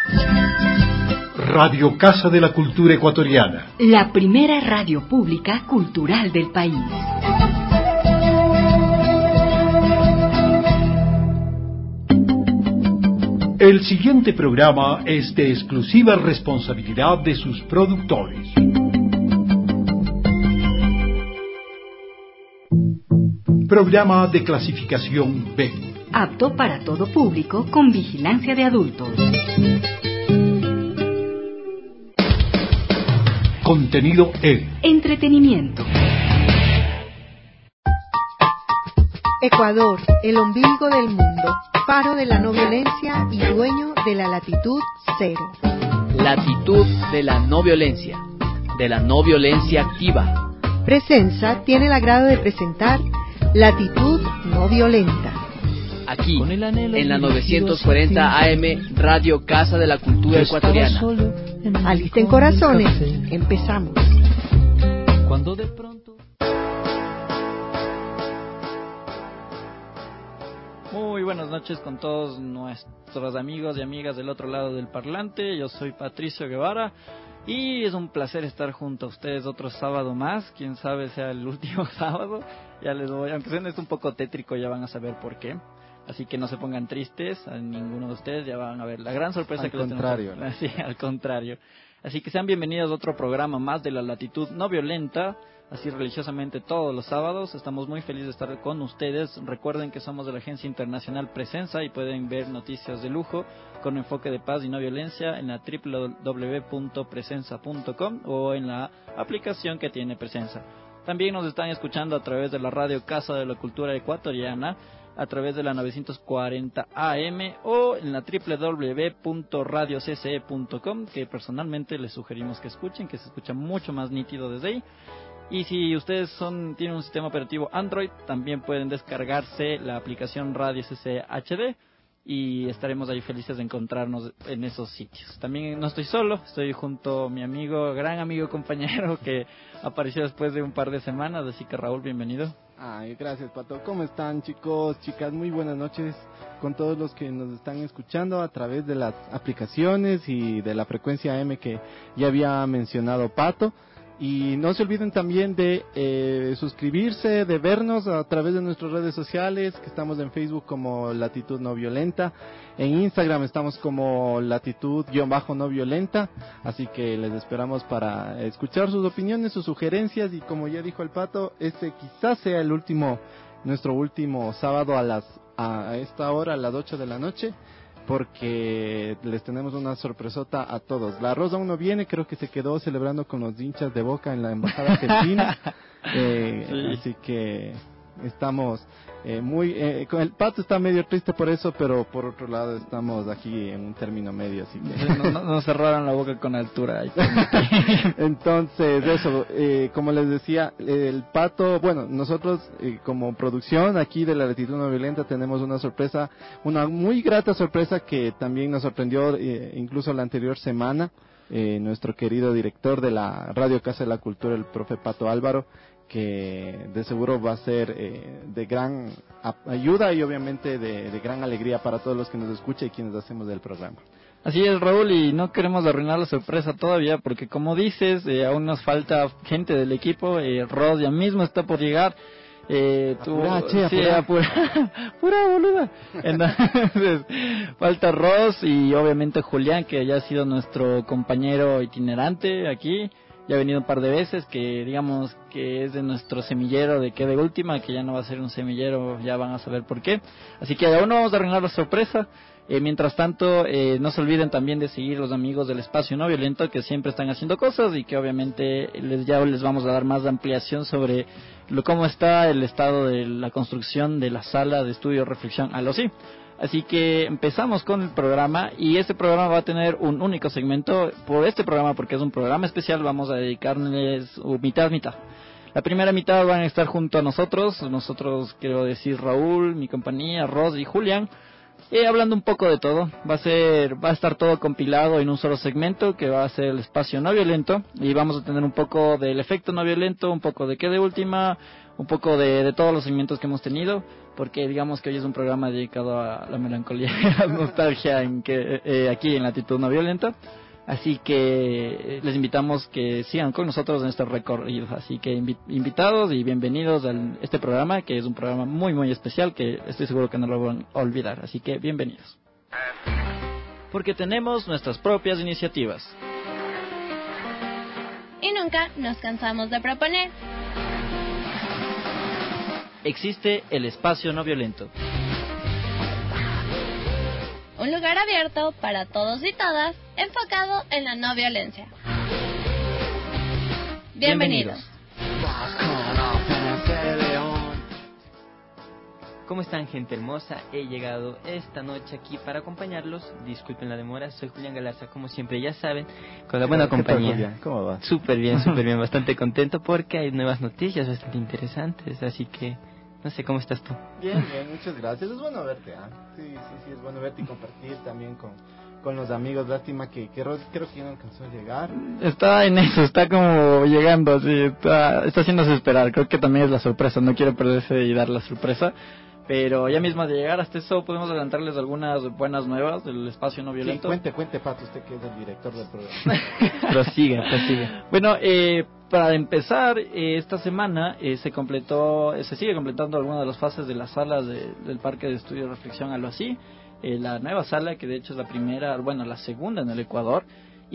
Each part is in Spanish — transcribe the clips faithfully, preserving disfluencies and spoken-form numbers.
Radio Casa de la Cultura Ecuatoriana. La primera radio pública cultural del país. El siguiente programa es de exclusiva responsabilidad de sus productores. Programa de clasificación B. Apto para todo público con vigilancia de adultos. Contenido E. Entretenimiento. Ecuador, el ombligo del mundo, faro de la no violencia y dueño de la latitud cero. Latitud de la no violencia, de la no violencia activa. Presenza tiene el agrado de presentar Latitud no violenta. Aquí, en la novecientos cuarenta A M, Radio Casa de la Cultura Ecuatoriana. Alisten corazones, empezamos. Cuando de pronto... Muy buenas noches con todos nuestros amigos y amigas del otro lado del parlante. Yo soy Patricio Guevara y es un placer estar junto a ustedes otro sábado más. Quién sabe sea el último sábado. Ya les voy, aunque suene esto un poco tétrico, ya van a saber por qué. Así que no se pongan tristes, a ninguno de ustedes, ya van a ver la gran sorpresa al que les tenemos. Al contrario, ¿no? Sí, al contrario. Así que sean bienvenidos a otro programa más de la Latitud no violenta, así religiosamente todos los sábados. Estamos muy felices de estar con ustedes. Recuerden que somos de la agencia internacional Presenza y pueden ver noticias de lujo con enfoque de paz y no violencia en la doble u doble u doble u punto presenza punto com o en la aplicación que tiene Presenza. También nos están escuchando a través de la radio Casa de la Cultura Ecuatoriana, a través de la novecientos cuarenta A M o en la doble u doble u doble u punto radio c c e punto com, que personalmente les sugerimos que escuchen, que se escucha mucho más nítido desde ahí. Y si ustedes son tienen un sistema operativo Android, también pueden descargarse la aplicación Radio C C H D y estaremos ahí felices de encontrarnos en esos sitios. También no estoy solo, estoy junto a mi amigo, gran amigo, compañero que apareció después de un par de semanas, así que Raúl, bienvenido. Ay, gracias, Pato. ¿Cómo están, chicos, chicas? Muy buenas noches con todos los que nos están escuchando a través de las aplicaciones y de la frecuencia A M que ya había mencionado Pato. Y no se olviden también de eh, suscribirse, de vernos a través de nuestras redes sociales, que estamos en Facebook como Latitud No Violenta, en Instagram estamos como Latitud-No Violenta, así que les esperamos para escuchar sus opiniones, sus sugerencias, y como ya dijo el Pato, este quizás sea el último, nuestro último sábado a las a esta hora, a las ocho de la noche, porque les tenemos una sorpresota a todos. La Rosa aún no viene, creo que se quedó celebrando con los hinchas de Boca en la embajada argentina, eh, sí. Así que estamos eh, muy eh, con el Pato está medio triste por eso, pero por otro lado estamos aquí en un término medio, así que no, no, no cerraron la boca con altura. Entonces eso, eh, como les decía, el Pato, bueno, nosotros eh, como producción aquí de la Latitud No Violenta tenemos una sorpresa, una muy grata sorpresa que también nos sorprendió eh, incluso la anterior semana. Eh, nuestro querido director de la Radio Casa de la Cultura, el profe Pato Álvaro, que de seguro va a ser eh, de gran ayuda y obviamente de, de gran alegría para todos los que nos escuchan y quienes hacemos del programa. Así es, Raúl, y no queremos arruinar la sorpresa todavía, porque como dices, eh, aún nos falta gente del equipo. eh, Ros ya mismo está por llegar. Eh, tú, apura, che, sí, apura. apura, pura boluda. Entonces, falta Ros y obviamente Julián, que ya ha sido nuestro compañero itinerante aquí. Ya ha venido un par de veces, que digamos que es de nuestro semillero de que de última, que ya no va a ser un semillero, ya van a saber por qué. Así que aún no vamos a arruinar la sorpresa. Eh, mientras tanto, eh, no se olviden también de seguir los amigos del Espacio No Violento, que siempre están haciendo cosas y que obviamente les ya les vamos a dar más ampliación sobre lo, cómo está el estado de la construcción de la sala de estudio reflexión a lo sí. Así que empezamos con el programa, y este programa va a tener un único segmento. Por este programa, porque es un programa especial, vamos a dedicarles mitad mitad. La primera mitad van a estar junto a nosotros, nosotros quiero decir Raúl, mi compañía, Ros y Julián. Eh, hablando un poco de todo, va a ser, va a estar todo compilado en un solo segmento que va a ser el espacio no violento, y vamos a tener un poco del efecto no violento, un poco de qué de última, un poco de, de todos los segmentos que hemos tenido, porque digamos que hoy es un programa dedicado a la melancolía y a la nostalgia en que, eh, aquí en Latitud No Violenta. Así que les invitamos que sigan con nosotros en este recorrido. Así que invi- invitados y bienvenidos a este programa, que es un programa muy muy especial, que estoy seguro que no lo van a olvidar. Así que bienvenidos. Porque tenemos nuestras propias iniciativas. Y nunca nos cansamos de proponer. Existe el espacio no violento. Un lugar abierto para todos y todas, enfocado en la no violencia. Bienvenidos. ¿Cómo están, gente hermosa? He llegado esta noche aquí para acompañarlos. Disculpen la demora, soy Julián Galarza, como siempre ya saben, con la buena compañía. ¿Cómo va? Súper bien, súper bien, bastante contento porque hay nuevas noticias bastante interesantes, así que no sé, ¿cómo estás tú? Bien, bien, muchas gracias. Es bueno verte, ¿ah? Sí, sí, sí, es bueno verte y compartir también con, con los amigos. Lástima que, que Rod creo que ya no alcanzó a llegar. Está en eso, está como llegando, así, está, está haciéndose esperar. Creo que también es la sorpresa, no quiero perderse y dar la sorpresa. Pero ya mismo de llegar hasta eso podemos adelantarles algunas buenas nuevas del espacio no violento. Sí, cuente, cuente, Pato, usted que es el director del programa. prosiga, prosiga. Bueno, eh, para empezar, eh, esta semana eh, se completó, eh, se sigue completando algunas de las fases de las salas de, del Parque de Estudio y Reflexión, algo así. Eh, la nueva sala, que de hecho es la primera, bueno, la segunda en el Ecuador.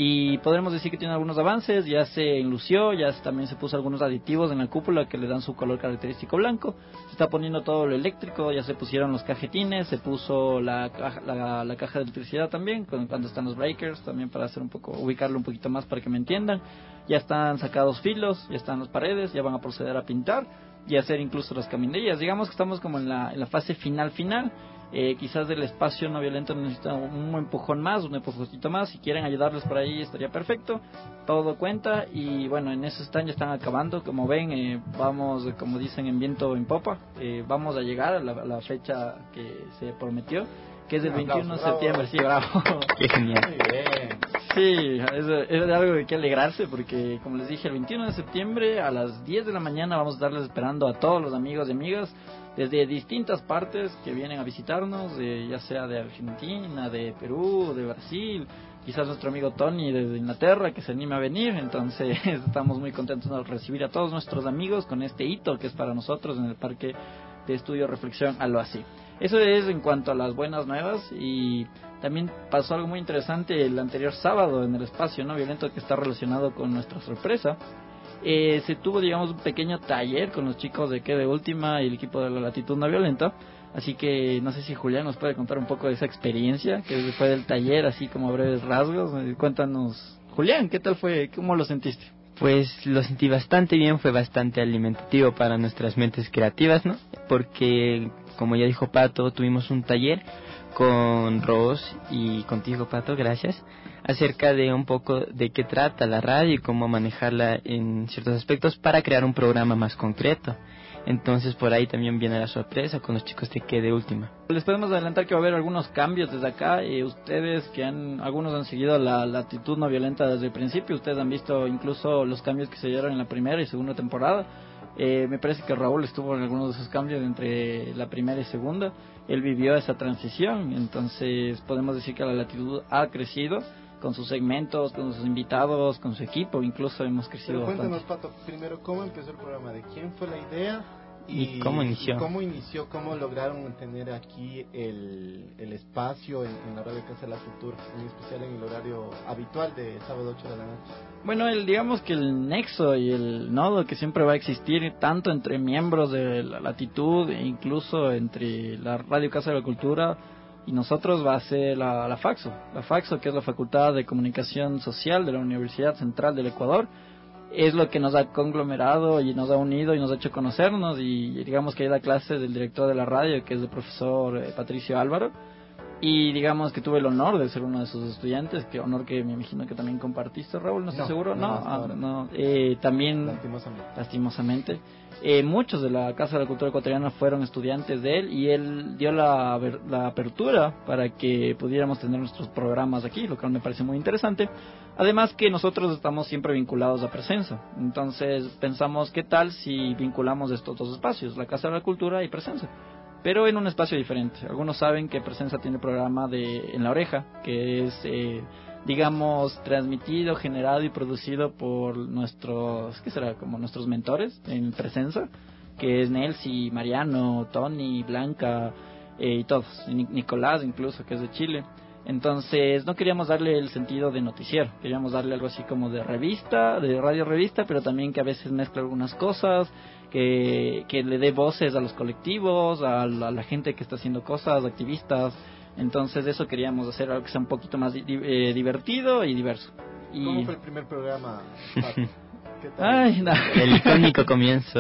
Y podremos decir que tiene algunos avances, ya se enlució, ya también se puso algunos aditivos en la cúpula que le dan su color característico blanco, se está poniendo todo lo eléctrico, ya se pusieron los cajetines, se puso la caja, la, la caja de electricidad también, con, cuando están los breakers, también para hacer un poco, ubicarlo un poquito más para que me entiendan, ya están sacados filos, ya están las paredes, ya van a proceder a pintar y hacer incluso las caminillas. Digamos que estamos como en la, en la fase final final. Eh, quizás del espacio no violento necesita un empujón más, un empujoncito más. Si quieren ayudarles por ahí estaría perfecto, todo cuenta. Y bueno, en eso están, ya están acabando. Como ven, eh, vamos, como dicen, en viento en popa. eh, Vamos a llegar a la, a la fecha que se prometió, que es el veintiuno de septiembre. Sí, bravo. Qué genial. Muy bien. Sí, es, es de algo de que alegrarse, porque como les dije, el veintiuno de septiembre a las diez de la mañana vamos a estarles esperando a todos los amigos y amigas desde distintas partes que vienen a visitarnos, de, ya sea de Argentina, de Perú, de Brasil, quizás nuestro amigo Tony desde Inglaterra que se anima a venir. Entonces estamos muy contentos de recibir a todos nuestros amigos con este hito que es para nosotros en el Parque de Estudio y Reflexión, algo así. Eso es en cuanto a las buenas nuevas. Y también pasó algo muy interesante el anterior sábado en el espacio no violento, que está relacionado con nuestra sorpresa. Eh, se tuvo, digamos, un pequeño taller con los chicos de Que de Última y el equipo de la Latitud No Violenta. Así que no sé si Julián nos puede contar un poco de esa experiencia que fue del taller, así como breves rasgos. Eh, cuéntanos, Julián, ¿qué tal fue? ¿Cómo lo sentiste? Pues lo sentí bastante bien, fue bastante alimentativo para nuestras mentes creativas, ¿no? Porque, como ya dijo Pato, tuvimos un taller con Ros y contigo, Pato, gracias, acerca de un poco de qué trata la radio y cómo manejarla en ciertos aspectos para crear un programa más concreto. Entonces por ahí también viene la sorpresa con los chicos de Que de Última. Les podemos adelantar que va a haber algunos cambios desde acá. Eh, ustedes que han, algunos han seguido la Latitud No Violenta desde el principio, ustedes han visto incluso los cambios que se dieron en la primera y segunda temporada. Eh, me parece que Raúl estuvo en algunos de esos cambios entre la primera y segunda. Él vivió esa transición, entonces podemos decir que la Latitud ha crecido con sus segmentos, con sus invitados, con su equipo, incluso hemos crecido. Pero cuéntanos, bastante. Pato, primero, ¿cómo empezó el programa? ¿De quién fue la idea? ¿Y cómo inició? y ¿Cómo inició? ¿Cómo lograron tener aquí el, el espacio en, en la radio Casa de la Cultura, en especial en el horario habitual de sábado ocho de la noche? Bueno, el, digamos que el nexo y el nodo que siempre va a existir tanto entre miembros de la Latitud e incluso entre la Radio Casa de la Cultura y nosotros va a ser la, la FACSO, la FACSO, que es la Facultad de Comunicación Social de la Universidad Central del Ecuador. Es lo que nos ha conglomerado y nos ha unido y nos ha hecho conocernos, y digamos que hay la clase del director de la radio, que es el profesor eh, Patricio Álvaro, Y digamos que tuve el honor de ser uno de sus estudiantes, que honor que me imagino que también compartiste, Raúl, no estoy no, seguro, no, no, ah, no. Eh, también lastimosamente, lastimosamente. Eh, muchos de la Casa de la Cultura Ecuatoriana fueron estudiantes de él y él dio la, la apertura para que pudiéramos tener nuestros programas aquí, lo cual me parece muy interesante. Además que nosotros estamos siempre vinculados a Presenza, entonces pensamos qué tal si vinculamos estos dos espacios, la Casa de la Cultura y Presenza, pero en un espacio diferente. Algunos saben que Presenza tiene programa de En la Oreja, que es, eh, digamos, transmitido, generado y producido por nuestros, ¿qué será? Como nuestros mentores en Presenza, que es Nelsi, Mariano, Tony, Blanca eh, y todos, y Nicolás incluso, que es de Chile. Entonces no queríamos darle el sentido de noticiero, queríamos darle algo así como de revista, de radio revista, pero también que a veces mezcla algunas cosas, que, que le dé voces a los colectivos, a la, a la gente que está haciendo cosas, activistas. Entonces eso queríamos hacer, algo que sea un poquito más di, eh, divertido y diverso. Y... ¿Cómo fue el primer programa, Pato? ¿Qué tal? Ay, no. El icónico comienzo.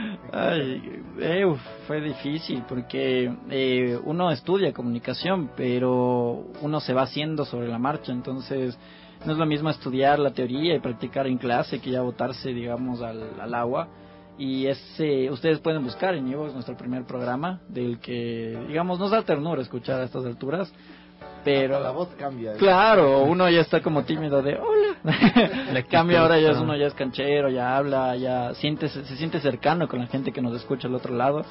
Ay, eh, uf, fue difícil porque eh, uno estudia comunicación, pero uno se va haciendo sobre la marcha, entonces no es lo mismo estudiar la teoría y practicar en clase que ya botarse, digamos, al, al agua. Y ese, ustedes pueden buscar en Evox nuestro primer programa, del que, digamos, nos da ternura escuchar a estas alturas, pero hasta la voz cambia. Claro, uno ya está como tímido de hola. La cambia ahora ya es uno ya es canchero, ya habla, ya siente se, se siente cercano con la gente que nos escucha al otro lado,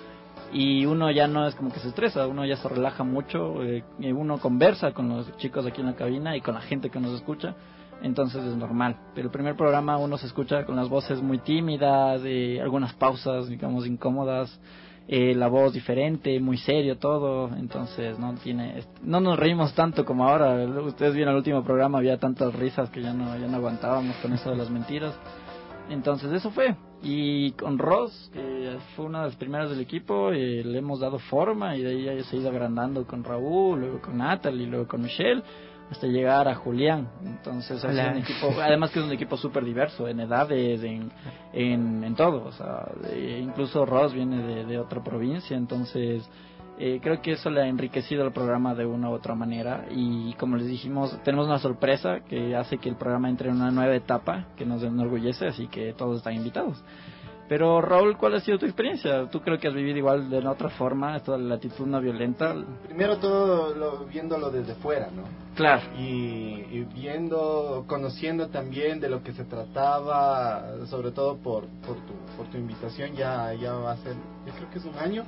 y uno ya no es como que se estresa, uno ya se relaja mucho, eh, uno conversa con los chicos aquí en la cabina y con la gente que nos escucha. Entonces es normal, pero el primer programa uno se escucha con las voces muy tímidas, eh, algunas pausas, digamos, incómodas, eh, la voz diferente, muy serio todo, entonces no tiene, no nos reímos tanto como ahora. Ustedes vieron el último programa, había tantas risas que ya no, ya no aguantábamos con eso de las mentiras. Entonces eso fue, y con Ross, que fue una de las primeras del equipo, eh, le hemos dado forma y de ahí ya se ha ido agrandando con Raúl, luego con Natalie, luego con Michelle, hasta llegar a Julián. Entonces es un equipo, además que es un equipo súper diverso en edades, en, en, en todo, o sea, de, incluso Ross viene de, de otra provincia, entonces eh, creo que eso le ha enriquecido el programa de una u otra manera, y como les dijimos, tenemos una sorpresa que hace que el programa entre en una nueva etapa que nos enorgullece, así que todos están invitados. Pero Raúl, ¿cuál ha sido tu experiencia? Tú creo que has vivido igual de otra forma esto de la latitud no violenta. Primero todo lo, viéndolo desde fuera, ¿no? Claro. Y, y viendo, conociendo también de lo que se trataba, sobre todo por por tu, por tu invitación, ya ya va a ser, yo creo que es un año.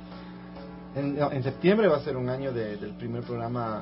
En, en septiembre va a ser un año de, del primer programa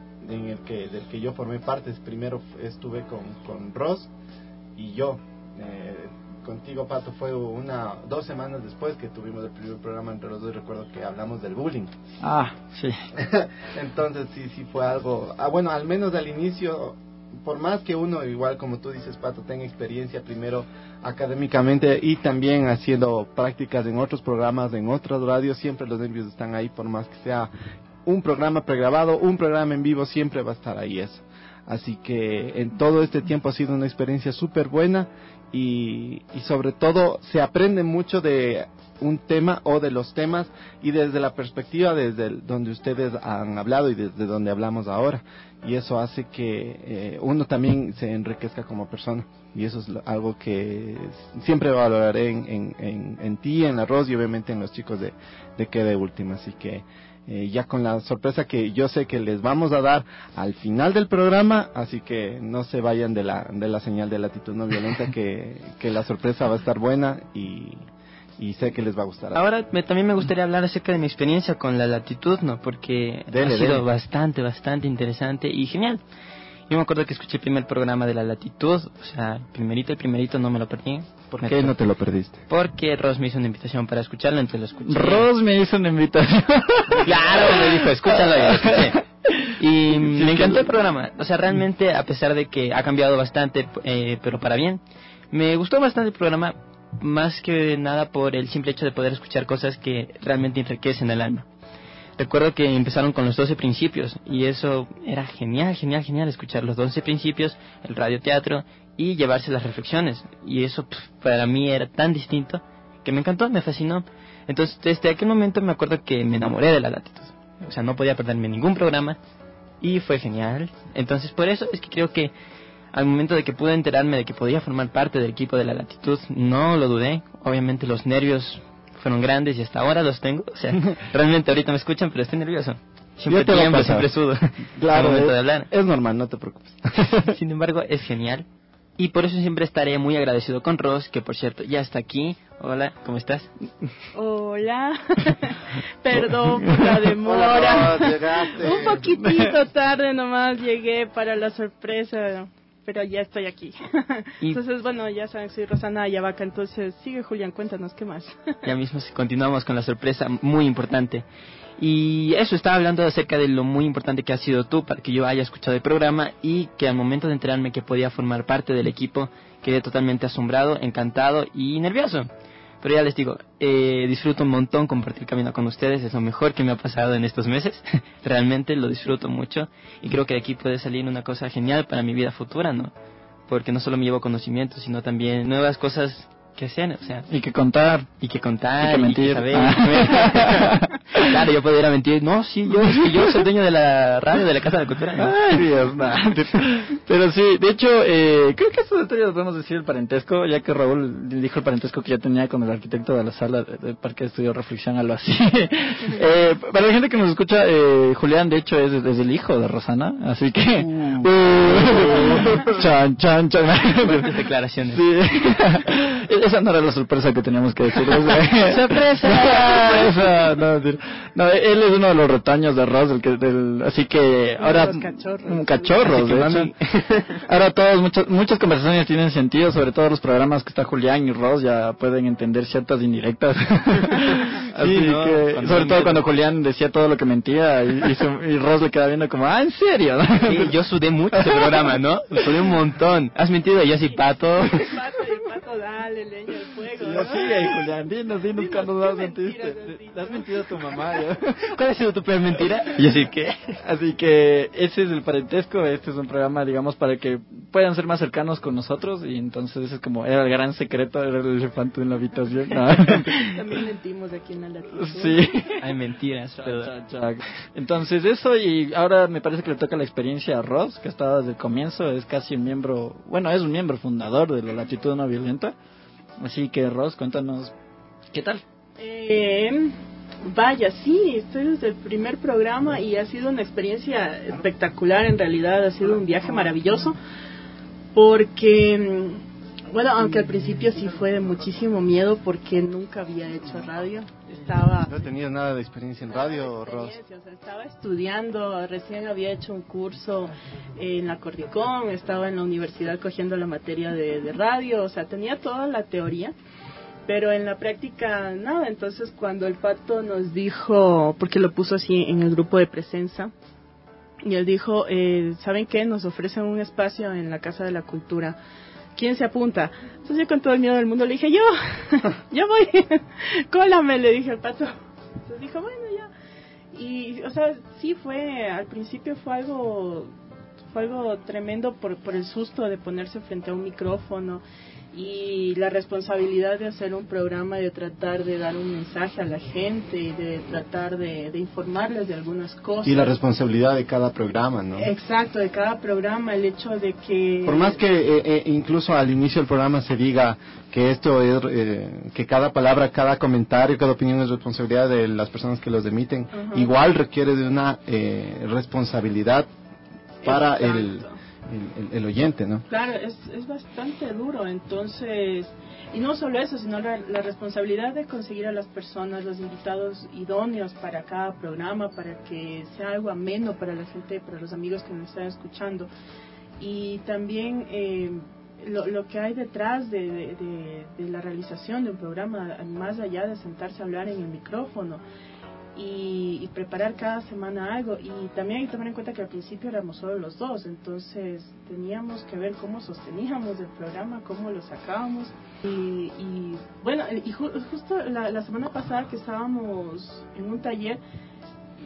en el que del que yo formé parte. Primero estuve con, con Ross y yo. Eh, contigo, Pato, fue una dos semanas después que tuvimos el primer programa entre los dos. Recuerdo que hablamos del bullying. Ah, sí. Entonces sí, sí fue algo, ah, bueno, al menos al inicio, por más que uno, igual como tú dices, Pato, tenga experiencia primero académicamente y también haciendo prácticas en otros programas, en otras radios, siempre los nervios están ahí, por más que sea un programa pregrabado, un programa en vivo, siempre va a estar ahí eso. Así que en todo este tiempo ha sido una experiencia súper buena. Y, y sobre todo se aprende mucho de un tema o de los temas, y desde la perspectiva desde el, donde ustedes han hablado y desde donde hablamos ahora, y eso hace que eh, uno también se enriquezca como persona, y eso es lo, algo que siempre valoraré en, en, en, en ti, en Arroz, y obviamente en los chicos de, de Que de Última. Así que Eh, ya con la sorpresa que yo sé que les vamos a dar al final del programa, así que no se vayan de la de la señal de Latitud No Violenta, que, que la sorpresa va a estar buena y, y sé que les va a gustar. Ahora me, también me gustaría hablar acerca de mi experiencia con la Latitud, ¿no? Porque dele, ha sido dele. bastante, bastante interesante y genial. Yo me acuerdo que escuché el primer programa de la Latitud, o sea, el primerito, el primerito no me lo perdí. ¿Por qué no te lo perdiste? Porque Ross me hizo una invitación para escucharlo, entonces lo escuché. Ross me hizo una invitación. Claro, me dijo, escúchalo, y lo escuché. Y sí, me encantó el programa. O sea, realmente, a pesar de que ha cambiado bastante, eh, pero para bien, me gustó bastante el programa, más que nada por el simple hecho de poder escuchar cosas que realmente enriquecen el alma. Recuerdo que empezaron con los doce principios, y eso era genial, genial, genial, escuchar los doce principios, el radioteatro, y llevarse las reflexiones. Y eso pff, para mí era tan distinto, que me encantó, me fascinó. Entonces, desde aquel momento me acuerdo que me enamoré de la Latitud. O sea, no podía perderme ningún programa, y fue genial. Entonces por eso es que creo que al momento de que pude enterarme de que podía formar parte del equipo de La Latitud, no lo dudé. Obviamente los nervios fueron grandes y hasta ahora los tengo. O sea, realmente ahorita me escuchan, pero estoy nervioso. Siempre tiemblo, siempre sudo. Claro, al momento es, de hablar. Es normal, no te preocupes. Sin embargo, es genial. Y por eso siempre estaré muy agradecido con Ros, que por cierto ya está aquí. Hola, ¿cómo estás? Hola. Perdón por la demora. Hola, Ros, llegaste. Un poquitito tarde nomás llegué para la sorpresa, pero ya estoy aquí. Y entonces, bueno, ya saben, soy Rosana Ayavaca, entonces sigue Julián, cuéntanos, ¿qué más? Ya mismo continuamos con la sorpresa muy importante. Y eso, estaba hablando acerca de lo muy importante que has sido tú para que yo haya escuchado el programa y que al momento de enterarme que podía formar parte del equipo, quedé totalmente asombrado, encantado y nervioso. Pero ya les digo, eh, disfruto un montón compartir camino con ustedes, es lo mejor que me ha pasado en estos meses. Realmente lo disfruto mucho y creo que de aquí puede salir una cosa genial para mi vida futura, ¿no? Porque no solo me llevo conocimientos, sino también nuevas cosas que hacer, o sea, y que contar, y que contar, y que mentir, y que saber, ah. Claro, yo puedo ir a mentir, no, sí, yo, sí, yo soy dueño de la radio de la Casa de la Cultura, ¿no? Ay, Dios, no. Pero sí, de hecho, eh, creo que estos detalles podemos decir el parentesco, ya que Raúl dijo el parentesco que ya tenía con el arquitecto de la sala del Parque de Estudio Reflexión, algo así. eh, para la gente que nos escucha, eh, Julián, de hecho, es, es el hijo de Rosana, así que... Uh, uh, chan, chan, chan. Fuertes declaraciones. Sí. Esa no era la sorpresa que teníamos que decir. ¡Sorpresa! Sorpresa. No, no, él es uno de los retoños de Ross, del que, del, así que ahora... Los cachorros. Cachorros, de hecho. Ahora todas, muchas, muchas conversaciones tienen sentido, sobre todo los programas que está Julián y Ross ya pueden entender ciertas indirectas. Así sí, no, que, sobre todo cuando Julián decía todo lo que mentía y, y, su, y Ross le quedaba viendo como, ah, ¿en serio? Sí, yo sudé mucho ese programa, ¿no? Sudé un montón. ¿Has mentido? Yo sí, Pato. Pato, y Pato, dale, leña al fuego. Sí, ¿no? Sí, ahí, Julián, dinos, dinos, dinos cuando has mentiste. Le has mentido a tu mamá, ¿ya? ¿Cuál ha sido tu peor mentira? Y yo sí, ¿qué? Así que ese es el parentesco, este es un programa, digamos, para que puedan ser más cercanos con nosotros, y entonces ese es como, era el gran secreto, era el elefante en la habitación. ¿No? También mentimos aquí en la latitud. Sí. Hay mentiras, pero... Entonces eso, y ahora me parece que le toca la experiencia a Ross, que estaba desde el comienzo, es casi un miembro, bueno, es un miembro fundador de la Latitud No Violenta. Así que Ross, cuéntanos, ¿qué tal? Eh, vaya, sí, estoy desde el primer programa y ha sido una experiencia espectacular, en realidad ha sido un viaje maravilloso, porque, bueno, aunque al principio sí fue de muchísimo miedo porque nunca había hecho radio, estaba... ¿No tenías nada de experiencia en radio, Ross? O sea, estaba estudiando, recién había hecho un curso en la Cordicón, estaba en la universidad cogiendo la materia de, de radio, o sea, tenía toda la teoría, pero en la práctica nada. Entonces cuando el Pato nos dijo, porque lo puso así en el grupo de Presenza, y él dijo, eh, ¿saben qué? Nos ofrecen un espacio en la Casa de la Cultura. ¿Quién se apunta? Entonces yo con todo el miedo del mundo le dije, yo, yo voy, cólame, le dije al Pato. Entonces dijo, bueno, ya. Y, o sea, sí fue, al principio fue algo, fue algo tremendo por, por el susto de ponerse frente a un micrófono y la responsabilidad de hacer un programa, de tratar de dar un mensaje a la gente y de tratar de, de informarles de algunas cosas. Y la responsabilidad de cada programa, ¿no? Exacto, de cada programa, el hecho de que... Por más que eh, eh, incluso al inicio del programa se diga que esto es, eh, que cada palabra, cada comentario, cada opinión es responsabilidad de las personas que los emiten, uh-huh. Igual requiere de una eh, responsabilidad para el... El, el, el oyente, ¿no? Claro, es, es bastante duro, entonces, y no solo eso, sino la, la responsabilidad de conseguir a las personas, los invitados idóneos para cada programa, para que sea algo ameno para la gente, para los amigos que nos están escuchando, y también eh, lo, lo que hay detrás de, de, de, de la realización de un programa, más allá de sentarse a hablar en el micrófono. Y, y preparar cada semana algo, y también hay que tomar en cuenta que al principio éramos solo los dos, entonces teníamos que ver cómo sosteníamos el programa, cómo lo sacábamos, y, y bueno, y ju- justo la, la semana pasada que estábamos en un taller,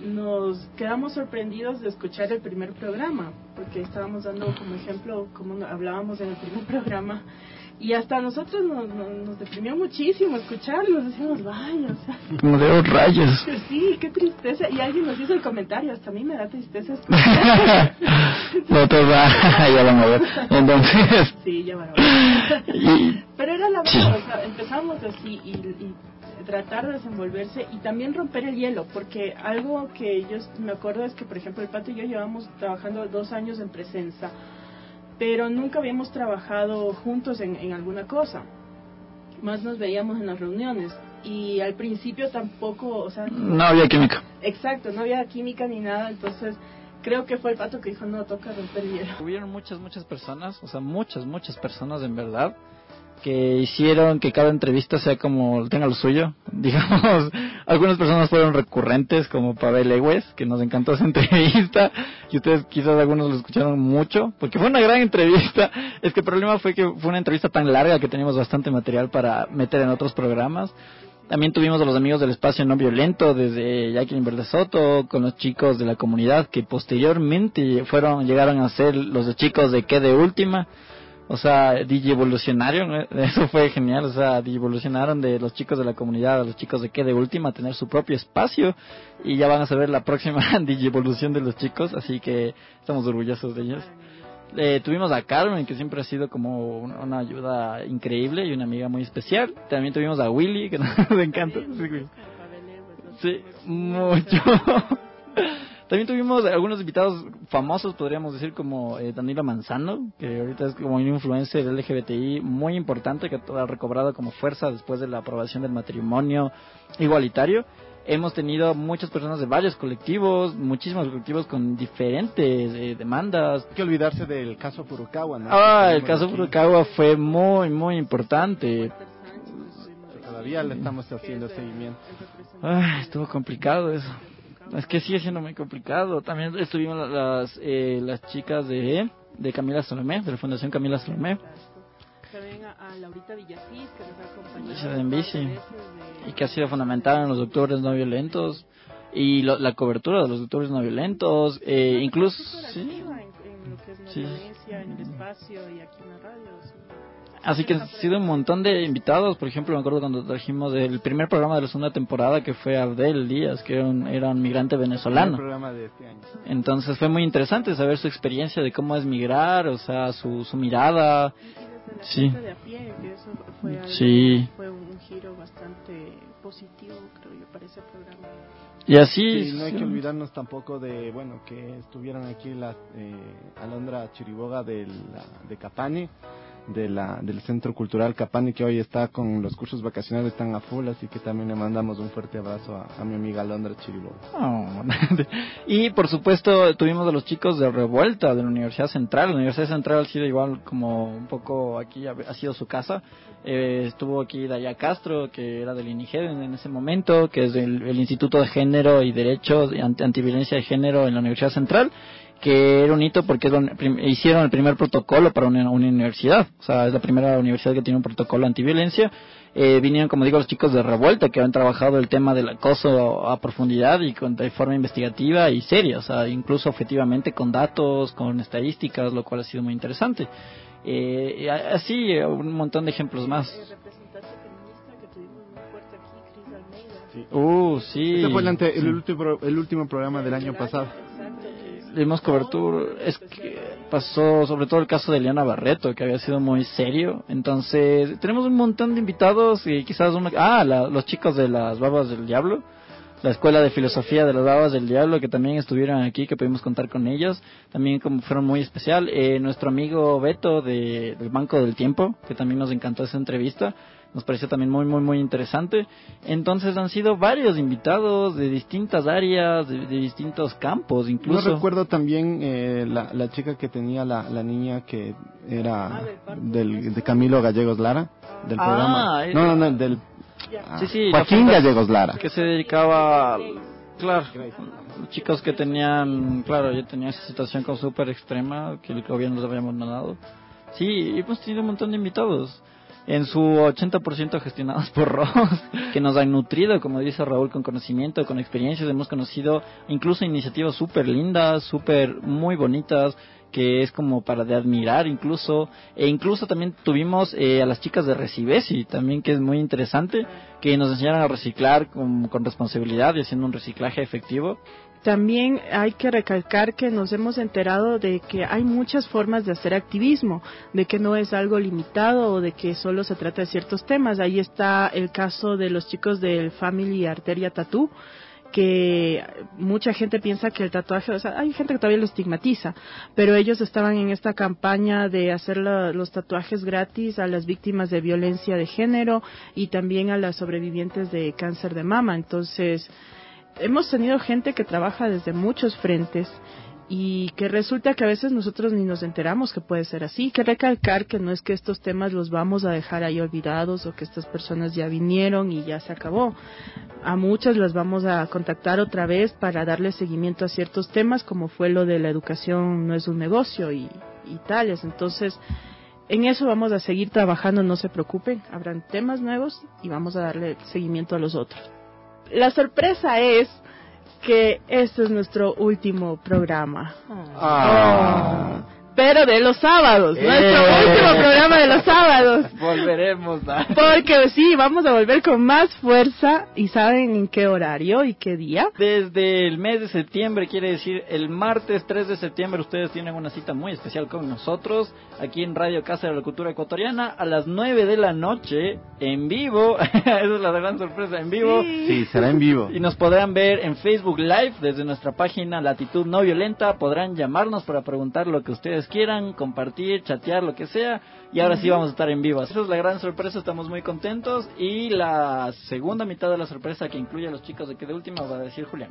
nos quedamos sorprendidos de escuchar el primer programa, porque estábamos dando como ejemplo, como hablábamos en el primer programa, y hasta a nosotros nos, nos, nos deprimió muchísimo escucharlos, decíamos, vaya, o sea... Como de los rayos. Sí, qué tristeza, y alguien nos hizo el comentario, hasta a mí me da tristeza escuchar. No te va, ya van a ver, entonces... Sí, ya van a ver. Y... Pero era la verdad, sí. O sea, empezamos así, y... y tratar de desenvolverse y también romper el hielo, porque algo que yo me acuerdo es que, por ejemplo, el Pato y yo llevamos trabajando dos años en Presenza, pero nunca habíamos trabajado juntos en, en alguna cosa, más nos veíamos en las reuniones, y al principio tampoco, o sea... No había química. Exacto, no había química ni nada, entonces creo que fue el Pato que dijo, no, toca romper el hielo. Hubieron muchas, muchas personas, o sea, muchas, muchas personas en verdad, que hicieron que cada entrevista sea como tenga lo suyo. Digamos, algunas personas fueron recurrentes, como Pavel Lewes, que nos encantó esa entrevista, y ustedes quizás algunos lo escucharon mucho, porque fue una gran entrevista. Es que el problema fue que fue una entrevista tan larga que teníamos bastante material para meter en otros programas. También tuvimos a los amigos del espacio no violento, desde Jacqueline Verde Soto, con los chicos de la comunidad, que posteriormente fueron llegaron a ser los de chicos de Que de Última. O sea, digievolucionaron, ¿no? Eso fue genial, o sea, digievolucionaron de los chicos de la comunidad a los chicos de Que de Última a tener su propio espacio, y ya van a saber la próxima digievolución de los chicos, así que estamos orgullosos de ellos. Eh, tuvimos a Carmen, que siempre ha sido como una ayuda increíble y una amiga muy especial. También tuvimos a Willy, que nos encanta. Sí, mucho. También tuvimos algunos invitados famosos, podríamos decir, como eh, Danilo Manzano, que ahorita es como un influencer L G B T I muy importante, que ha recobrado como fuerza después de la aprobación del matrimonio igualitario. Hemos tenido muchas personas de varios colectivos, muchísimos colectivos con diferentes eh, demandas. Hay que olvidarse del caso Furukawa, ¿no? Ah, el caso Furukawa fue muy, muy importante. Todavía le estamos haciendo seguimiento. Ah, estuvo complicado eso. Es que sigue siendo muy complicado. También estuvimos las eh, las chicas de de Camila Solomé, de la Fundación Camila Solomé. También a, a Laurita Villasís, que nos ha acompañado en bici, y que ha sido fundamental en los doctores no violentos y lo, la cobertura de los doctores no violentos, eh, incluso sí, en, en lo que es no sí. violencia, en el espacio y aquí en la radio. Sí. Así que han sido un montón de invitados. Por ejemplo, me acuerdo cuando trajimos el primer programa de la segunda temporada, que fue Abdel Díaz, que era un, era un migrante venezolano. El programa de este año. Entonces fue muy interesante saber su experiencia de cómo es migrar, o sea, su, su mirada. Sí. Sí. De a pie, que eso fue, algo, sí. fue un giro bastante positivo, creo yo, para ese programa. Y así... Sí, no hay que olvidarnos tampoco de, bueno, que estuvieron aquí la eh, Alondra Chiriboga de, la, de Capani, de la, del Centro Cultural Capani, que hoy está con los cursos vacacionales tan a full, así que también le mandamos un fuerte abrazo a, a mi amiga Alondra Chiriboga. Oh. Y por supuesto tuvimos a los chicos de Revuelta de la Universidad Central. La Universidad Central ha sido igual como un poco aquí, ha sido su casa. Eh, estuvo aquí Daya Castro, que era del INIGED en, en ese momento, que es del el Instituto de Género y Derecho Anti, Antiviolencia de Género en la Universidad Central, que era un hito porque es donde prim, hicieron el primer protocolo para una, una universidad. O sea, es la primera universidad que tiene un protocolo antiviolencia. Eh, vinieron, como digo, los chicos de Revuelta, que han trabajado el tema del acoso a profundidad y con, de forma investigativa y seria, o sea, incluso objetivamente con datos, con estadísticas, lo cual ha sido muy interesante. Eh, así, un montón de ejemplos más. Sí. Uh, sí. Este fue el, ante, el, último, el último programa del año pasado. Dimos cobertura, es que pasó sobre todo el caso de Eliana Barreto, que había sido muy serio. Entonces, tenemos un montón de invitados y quizás uno... Ah, la, los chicos de las Babas del Diablo, la Escuela de Filosofía de las Babas del Diablo, que también estuvieron aquí, que pudimos contar con ellos. También como fueron muy especial. Eh, nuestro amigo Beto de, del Banco del Tiempo, que también nos encantó esa entrevista. Nos pareció también muy, muy, muy interesante. Entonces han sido varios invitados de distintas áreas, de, de distintos campos, incluso. Yo recuerdo también eh, la, la chica que tenía la, la niña que era del, de Camilo Gallegos Lara, del ah, programa. No, no, no, del ah, sí, sí, Joaquín Gallegos Lara. Que se dedicaba, claro, chicos que tenían, claro, yo tenía esa situación como súper extrema, que el gobierno los había abandonado. Sí, hemos tenido un montón de invitados. en su ochenta por ciento gestionados por Ross, que nos han nutrido, como dice Raúl, con conocimiento, con experiencias. Hemos conocido incluso iniciativas súper lindas, súper muy bonitas, que es como para de admirar incluso, e incluso también tuvimos eh, a las chicas de Recibesi, también, que es muy interesante, que nos enseñaron a reciclar con, con responsabilidad y haciendo un reciclaje efectivo. También hay que recalcar que nos hemos enterado de que hay muchas formas de hacer activismo, de que no es algo limitado o de que solo se trata de ciertos temas. Ahí está el caso de los chicos del Family Arteria Tattoo, que mucha gente piensa que el tatuaje, o sea, hay gente que todavía lo estigmatiza, pero ellos estaban en esta campaña de hacer la, los tatuajes gratis a las víctimas de violencia de género y también a las sobrevivientes de cáncer de mama. Entonces, hemos tenido gente que trabaja desde muchos frentes y que resulta que a veces nosotros ni nos enteramos que puede ser así. Hay que recalcar que no es que estos temas los vamos a dejar ahí olvidados o que estas personas ya vinieron y ya se acabó. A muchas las vamos a contactar otra vez para darle seguimiento a ciertos temas, como fue lo de la educación no es un negocio y, y tales. Entonces, en eso vamos a seguir trabajando, no se preocupen, habrán temas nuevos y vamos a darle seguimiento a los otros. La sorpresa es que este es nuestro último programa. Ah. Oh. Pero de los sábados, Eh. nuestro último programa de los sábados. Volveremos, ¿no? Porque sí, vamos a volver con más fuerza. ¿Y saben en qué horario y qué día? Desde el mes de septiembre, quiere decir el martes tres de septiembre, ustedes tienen una cita muy especial con nosotros, aquí en Radio Casa de la Cultura Ecuatoriana, a las nueve de la noche, en vivo. Esa es la gran sorpresa, en vivo. Sí. Sí, será en vivo. Y nos podrán ver en Facebook Live, desde nuestra página Latitud No Violenta. Podrán llamarnos para preguntar lo que ustedes quieran, compartir, chatear, lo que sea. Y ahora sí vamos a estar en vivo. Esa es la gran sorpresa, estamos muy contentos. Y la segunda mitad de la sorpresa, que incluye a los chicos de Que de Última, va a decir Julián.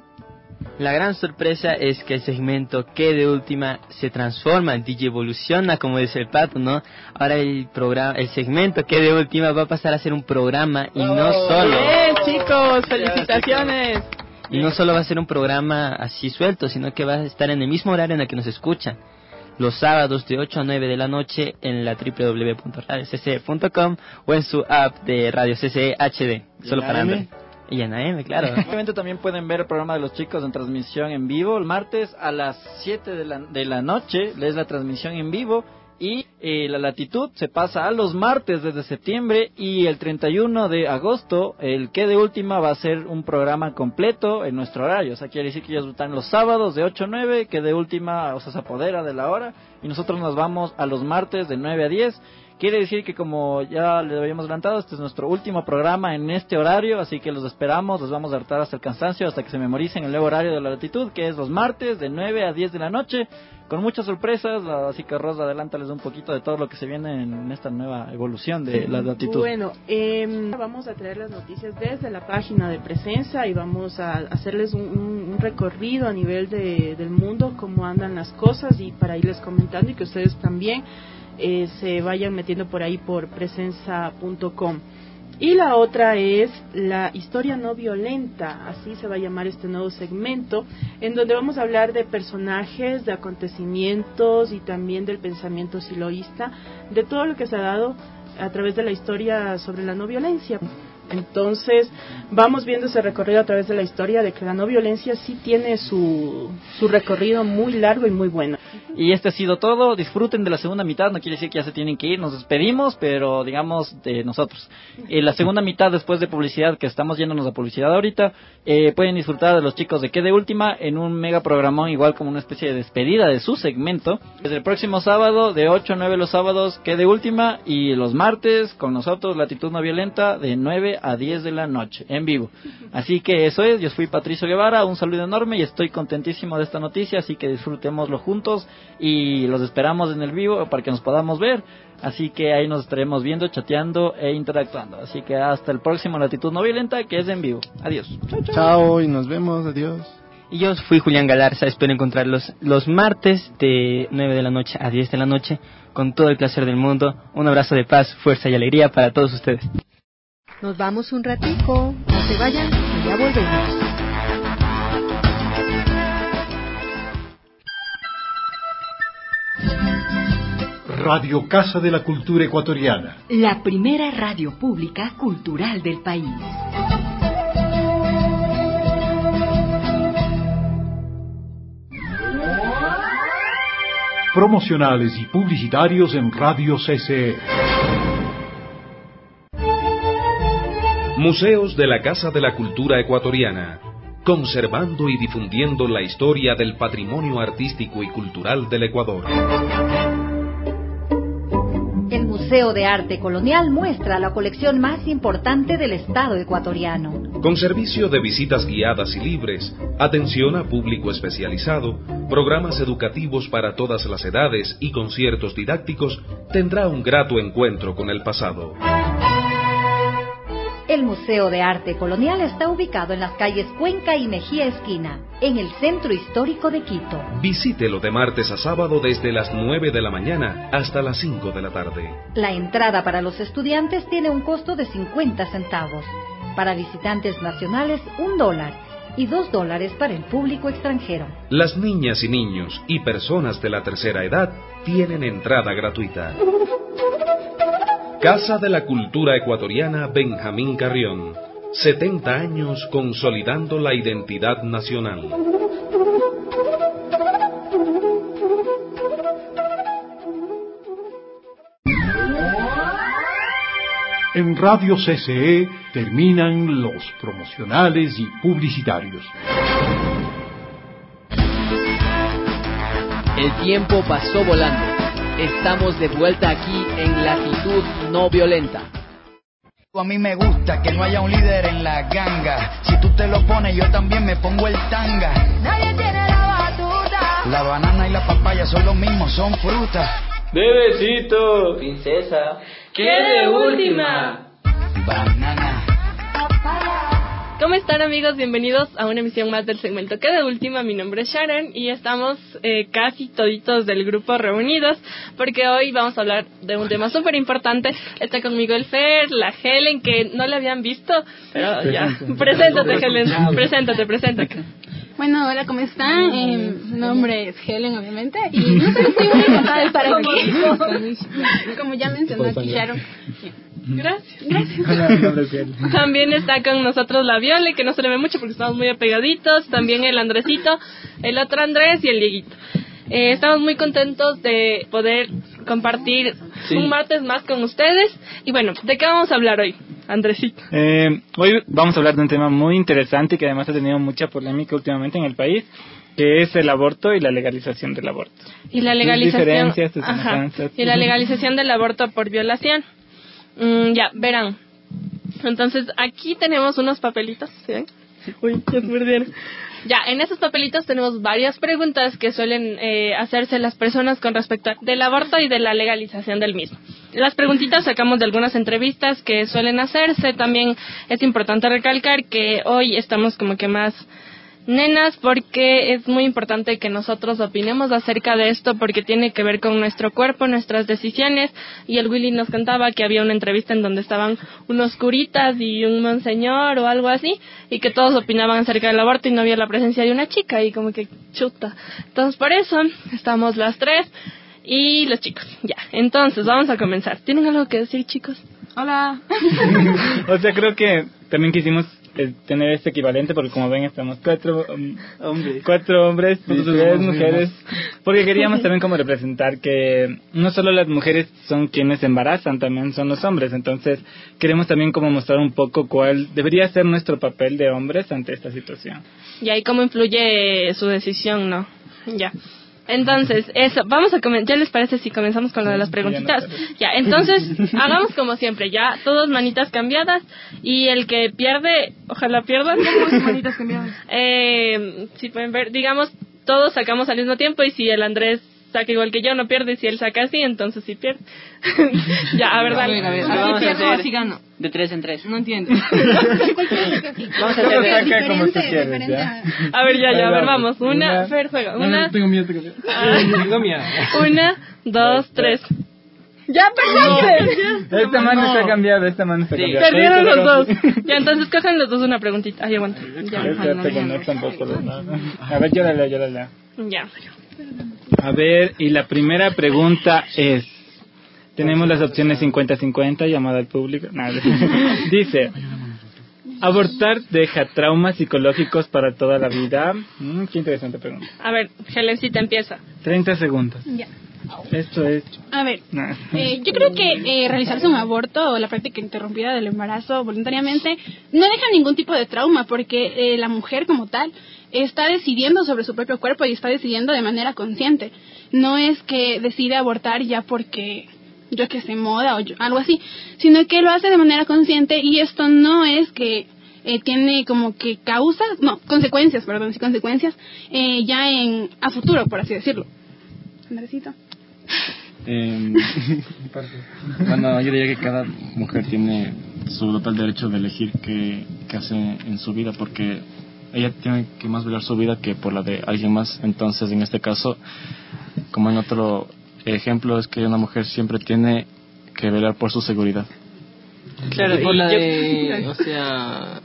La gran sorpresa es que el segmento Que de Última se transforma, digievoluciona, como dice el Pato, ¿no? Ahora el programa, el segmento Que de Última va a pasar a ser un programa y no Oh, solo. ¡Bien, chicos! ¡Felicitaciones! Y no solo va a ser un programa así suelto, sino que va a estar en el mismo horario en el que nos escuchan. Los sábados de ocho a nueve de la noche en la doble u doble u doble u punto radio c c punto com o en su app de Radio C C H D, solo para Android. Y en A M, claro. Obviamente también pueden ver el programa de los chicos en transmisión en vivo. El martes a las siete de la, de la noche es la transmisión en vivo. Y eh, la latitud se pasa a los martes desde septiembre. Y el treinta y uno de agosto, el Que de Última va a ser un programa completo en nuestro horario. O sea, quiere decir que ellos están los sábados de ocho a nueve, Que de Última, o sea, se apodera de la hora. Y nosotros nos vamos a los martes de nueve a diez. Quiere decir que, como ya le habíamos adelantado, este es nuestro último programa en este horario, así que los esperamos, los vamos a hartar hasta el cansancio, hasta que se memoricen el nuevo horario de la latitud, que es los martes de nueve a diez de la noche, con muchas sorpresas. Así que Rosa, adelántales un poquito de todo lo que se viene en esta nueva evolución de la latitud. Bueno, eh, vamos a traer las noticias desde la página de Presencia y vamos a hacerles un, un, un recorrido a nivel de, del mundo, cómo andan las cosas, y para irles comentando y que ustedes también Eh, se vayan metiendo por ahí por presenza punto com. Y la otra es la historia no violenta, así se va a llamar este nuevo segmento, en donde vamos a hablar de personajes, de acontecimientos y también del pensamiento siloísta, de todo lo que se ha dado a través de la historia sobre la no violencia. Entonces, vamos viendo ese recorrido a través de la historia de que la no violencia sí tiene su, su recorrido muy largo y muy bueno. Y este ha sido todo. Disfruten de la segunda mitad. No quiere decir que ya se tienen que ir, nos despedimos, pero digamos de nosotros. Eh, la segunda mitad, después de publicidad, que estamos yéndonos a publicidad ahorita, eh, pueden disfrutar de los chicos de Que de Última en un mega programón, igual como una especie de despedida de su segmento. Desde el próximo sábado, de ocho a nueve los sábados, Que de Última, y los martes, con nosotros, Latitud No Violenta, de nueve a diez de la noche, en vivo. Así que eso es. Yo fui Patricio Guevara, un saludo enorme y estoy contentísimo de esta noticia, así que disfrutémoslo juntos y los esperamos en el vivo para que nos podamos ver. Así que ahí nos estaremos viendo, chateando e interactuando. Así que hasta el próximo Latitud No Violenta, que es en vivo. Adiós. Chao, chao. Chao y nos vemos. Adiós. Y yo fui Julián Galarza, espero encontrarlos los martes de nueve de la noche a diez de la noche con todo el placer del mundo. Un abrazo de paz, fuerza y alegría para todos ustedes. Nos vamos un ratico, no se vayan y ya volvemos. Radio Casa de la Cultura Ecuatoriana. La primera radio pública cultural del país. Promocionales y publicitarios en Radio C C E. Museos de la Casa de la Cultura Ecuatoriana, conservando y difundiendo la historia del patrimonio artístico y cultural del Ecuador. El Museo de Arte Colonial muestra la colección más importante del Estado ecuatoriano. Con servicio de visitas guiadas y libres, atención a público especializado, programas educativos para todas las edades y conciertos didácticos, tendrá un grato encuentro con el pasado. El Museo de Arte Colonial está ubicado en las calles Cuenca y Mejía Esquina, en el centro histórico de Quito. Visítelo de martes a sábado desde las nueve de la mañana hasta las cinco de la tarde. La entrada para los estudiantes tiene un costo de cincuenta centavos. Para visitantes nacionales, un dólar. Y dos dólares para el público extranjero. Las niñas y niños y personas de la tercera edad tienen entrada gratuita. Casa de la Cultura Ecuatoriana Benjamín Carrión. setenta años consolidando la identidad nacional. En Radio C C E terminan los promocionales y publicitarios. El tiempo pasó volando. Estamos de vuelta aquí en Latitud No Violenta. A mí me gusta que no haya un líder en la ganga. Si tú te lo pones, yo también me pongo el tanga. Nadie tiene la batuta. La banana y la papaya son lo mismo, son frutas. Bebecito, princesa, ¿qué de última? Banana. ¿Cómo están, amigos? Bienvenidos a una emisión más del segmento ¿Qué de última? Mi nombre es Sharon y estamos eh, casi toditos del grupo reunidos porque hoy vamos a hablar de un tema súper importante. Está conmigo el Fer, la Helen, que no la habían visto, pero ya. Preséntate, Helen. Preséntate, preséntate. Bueno, hola, ¿cómo están? Eh, mi nombre es Helen, obviamente, y no sé, estoy muy encantada de estar aquí. Como ya mencionó aquí Sharon. Gracias, gracias. También está con nosotros la Viole, que no se le ve mucho porque estamos muy apegaditos. También el Andresito, el otro Andrés y el Dieguito. Eh, estamos muy contentos de poder compartir sí. un martes más con ustedes. Y bueno, ¿de qué vamos a hablar hoy, Andresito? Eh, hoy vamos a hablar de un tema muy interesante que además ha tenido mucha polémica últimamente en el país, que es el aborto y la legalización del aborto. Y la legalización, tus tus ajá, y la legalización del aborto por violación. Mm, ya, verán. Entonces, aquí tenemos unos papelitos, ¿sí ven? Uy, ya se perdieron. Ya, en esos papelitos tenemos varias preguntas que suelen eh, hacerse las personas con respecto del aborto y de la legalización del mismo. Las preguntitas sacamos de algunas entrevistas que suelen hacerse. También es importante recalcar que hoy estamos como que más nenas porque es muy importante que nosotros opinemos acerca de esto porque tiene que ver con nuestro cuerpo, nuestras decisiones. Y el Willy nos contaba que había una entrevista en donde estaban unos curitas y un monseñor o algo así y que todos opinaban acerca del aborto y no había la presencia de una chica y como que chuta. Entonces por eso estamos las tres y los chicos. Ya, entonces vamos a comenzar. ¿Tienen algo que decir, chicos? Hola. O sea, creo que también quisimos eh, tener este equivalente porque como ven estamos cuatro um, hombres, cuatro hombres y tres mujeres, porque queríamos también como representar que no solo las mujeres son quienes embarazan, también son los hombres. Entonces queremos también como mostrar un poco cuál debería ser nuestro papel de hombres ante esta situación. Y ahí cómo influye su decisión, ¿no? Ya. Entonces, eso, vamos a comenzar. ¿Ya les parece si comenzamos con lo de las preguntitas? Ya, entonces, hagamos como siempre, ya, todos manitas cambiadas, y el que pierde, ojalá pierdan. ¿Cómo manitas cambiadas? Eh, si pueden ver, digamos, todos sacamos al mismo tiempo, y si el Andrés saca igual que yo, no pierde, y si él saca así, entonces sí pierde. Ya, a ver, dale. A ver, a ver, a ver, vamos a hacer así gano. De tres en tres. No entiendo. Vamos a hacer de saca como tú quieres, ya. A ver, ya, ya, a ver, vamos. Una, una Fer, juega. Una. No, tengo miedo, tengo miedo. Ah, tengo miedo. Una, dos, tres. ¡Ya perdiste! No. Esta mano está cambiada, esta mano está sí, cambiada. Perdieron los dos. Ya, entonces cojan los dos una preguntita. Ay, aguanta. Ya, espérate que no es tampoco. A ver, yo la leo, yo la leo. Ya. A ver, y la primera pregunta es... Tenemos las opciones cincuenta cincuenta, llamada al público. Nada. Dice, ¿abortar deja traumas psicológicos para toda la vida? Mm, qué interesante pregunta. A ver, Helencita empieza. treinta segundos. Ya. Esto es... A ver, eh, yo creo que eh, realizarse un aborto o la práctica interrumpida del embarazo voluntariamente no deja ningún tipo de trauma, porque eh, la mujer como tal está decidiendo sobre su propio cuerpo y está decidiendo de manera consciente. No es que decide abortar ya porque yo que sé, moda o yo, algo así, sino que lo hace de manera consciente, y esto no es que eh, tiene como que causas, no, consecuencias, perdón, sí, consecuencias eh, ya en a futuro, por así decirlo. Andresito. Eh, bueno, yo diría que cada mujer tiene su total derecho de elegir qué, qué hace en su vida, porque ella tiene que más velar su vida que por la de alguien más. Entonces, en este caso, como en otro ejemplo, es que una mujer siempre tiene que velar por su seguridad. Claro, por la yo, de, o sea...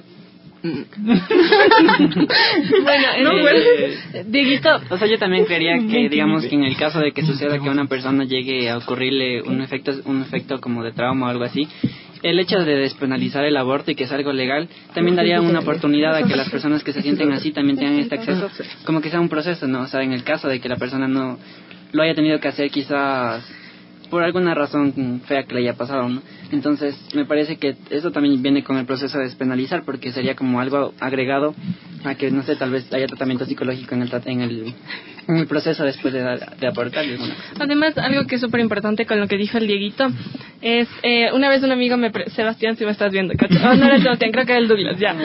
bueno, no, eh, Dieguito, o sea, yo también creería que, digamos, que en el caso de que suceda que a una persona llegue a ocurrirle un efecto, un efecto como de trauma o algo así, el hecho de despenalizar el aborto y que es algo legal también daría una oportunidad a que las personas que se sienten así también tengan este acceso, como que sea un proceso, ¿no? O sea, en el caso de que la persona no lo haya tenido que hacer quizás por alguna razón fea que le haya pasado, ¿no? Entonces, me parece que eso también viene con el proceso de despenalizar, porque sería como algo agregado a que, no sé, tal vez haya tratamiento psicológico en el en el, en el proceso después de, de abortar. ¿No? Además, algo que es súper importante con lo que dijo el Dieguito es, eh, una vez un amigo me... Pre- Sebastián, si me estás viendo, ¿cacho? Oh, no era Sebastián, creo que era el Douglas, ya.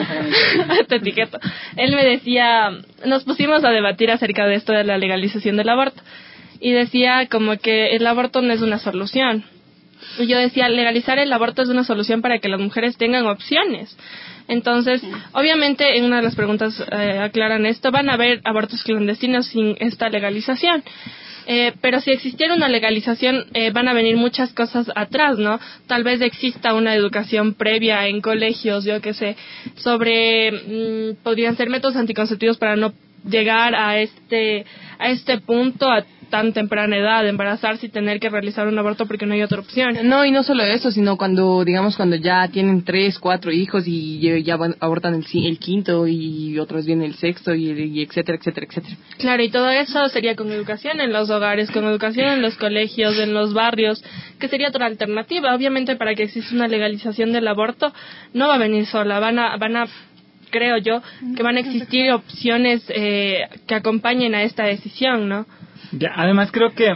Te etiqueto. Él me decía, nos pusimos a debatir acerca de esto de la legalización del aborto. Y decía como que el aborto no es una solución. Y yo decía, legalizar el aborto es una solución para que las mujeres tengan opciones. Entonces, obviamente, en una de las preguntas eh, aclaran esto, van a haber abortos clandestinos sin esta legalización. Eh, pero si existiera una legalización, eh, van a venir muchas cosas atrás, ¿no? Tal vez exista una educación previa en colegios, yo qué sé, sobre, mmm, podrían ser métodos anticonceptivos para no llegar a este, a este punto, a tan temprana edad, de embarazarse y tener que realizar un aborto porque no hay otra opción. No, y no solo eso, sino cuando, digamos, cuando ya tienen tres, cuatro hijos y ya van, abortan el, el quinto y otros vienen el sexto y, y etcétera, etcétera, etcétera. Claro, y todo eso sería con educación en los hogares, con educación en los colegios, en los barrios, que sería otra alternativa. Obviamente, para que exista una legalización del aborto, no va a venir sola, van a, van a creo yo, que van a existir opciones eh, que acompañen a esta decisión, ¿no? Ya, además creo que,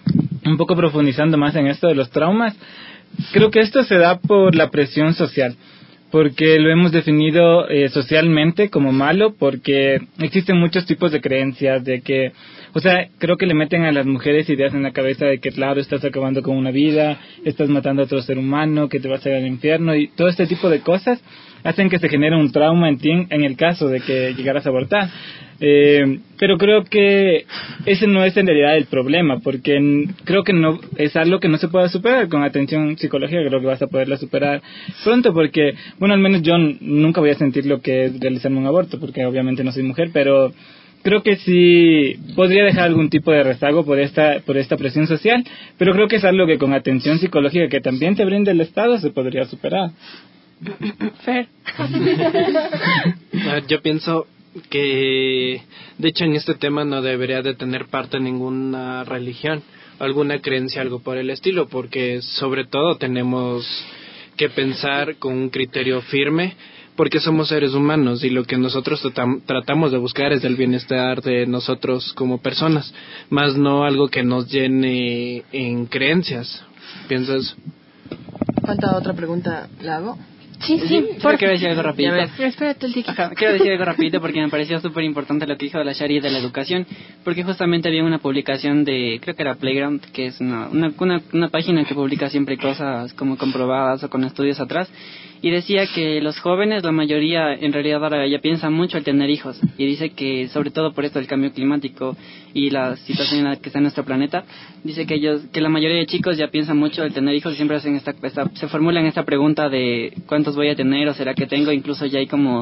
un poco profundizando más en esto de los traumas, creo que esto se da por la presión social, porque lo hemos definido eh, socialmente como malo, porque existen muchos tipos de creencias de que, o sea, creo que le meten a las mujeres ideas en la cabeza de que, claro, estás acabando con una vida, estás matando a otro ser humano, que te vas a ir al infierno, y todo este tipo de cosas hacen que se genere un trauma en ti en el caso de que llegaras a abortar. Eh, pero creo que ese no es en realidad el problema, porque n- creo que no es algo que no se puede superar con atención psicológica. Creo que vas a poderla superar pronto, porque, bueno, al menos yo n- nunca voy a sentir lo que es realizarme un aborto, porque obviamente no soy mujer, pero creo que sí podría dejar algún tipo de rezago por esta por esta presión social, pero creo que es algo que con atención psicológica que también te brinda el Estado se podría superar. Fer. Yo pienso que, de hecho, en este tema no debería de tener parte ninguna religión, alguna creencia, algo por el estilo, porque sobre todo tenemos que pensar con un criterio firme, porque somos seres humanos y lo que nosotros tratam- tratamos de buscar es el bienestar de nosotros como personas, más no algo que nos llene en creencias. ¿Piensas eso? Falta otra pregunta, ¿la hago? Sí, sí, sí por... quiero decir algo rapidito. Espérate el tiquito. Ajá, quiero decir algo rapidito porque me pareció súper importante lo que dijo la Shari de la educación, porque justamente había una publicación de, creo que era Playground, que es una, una, una, una página que publica siempre cosas como comprobadas o con estudios atrás, y decía que los jóvenes, la mayoría en realidad ahora ya piensan mucho al tener hijos, y dice que sobre todo por esto del cambio climático y la situación en la que está nuestro planeta, dice que ellos, que la mayoría de chicos ya piensan mucho al tener hijos y siempre hacen esta, esta se formulan esta pregunta de cuántos voy a tener o será que tengo, incluso ya hay como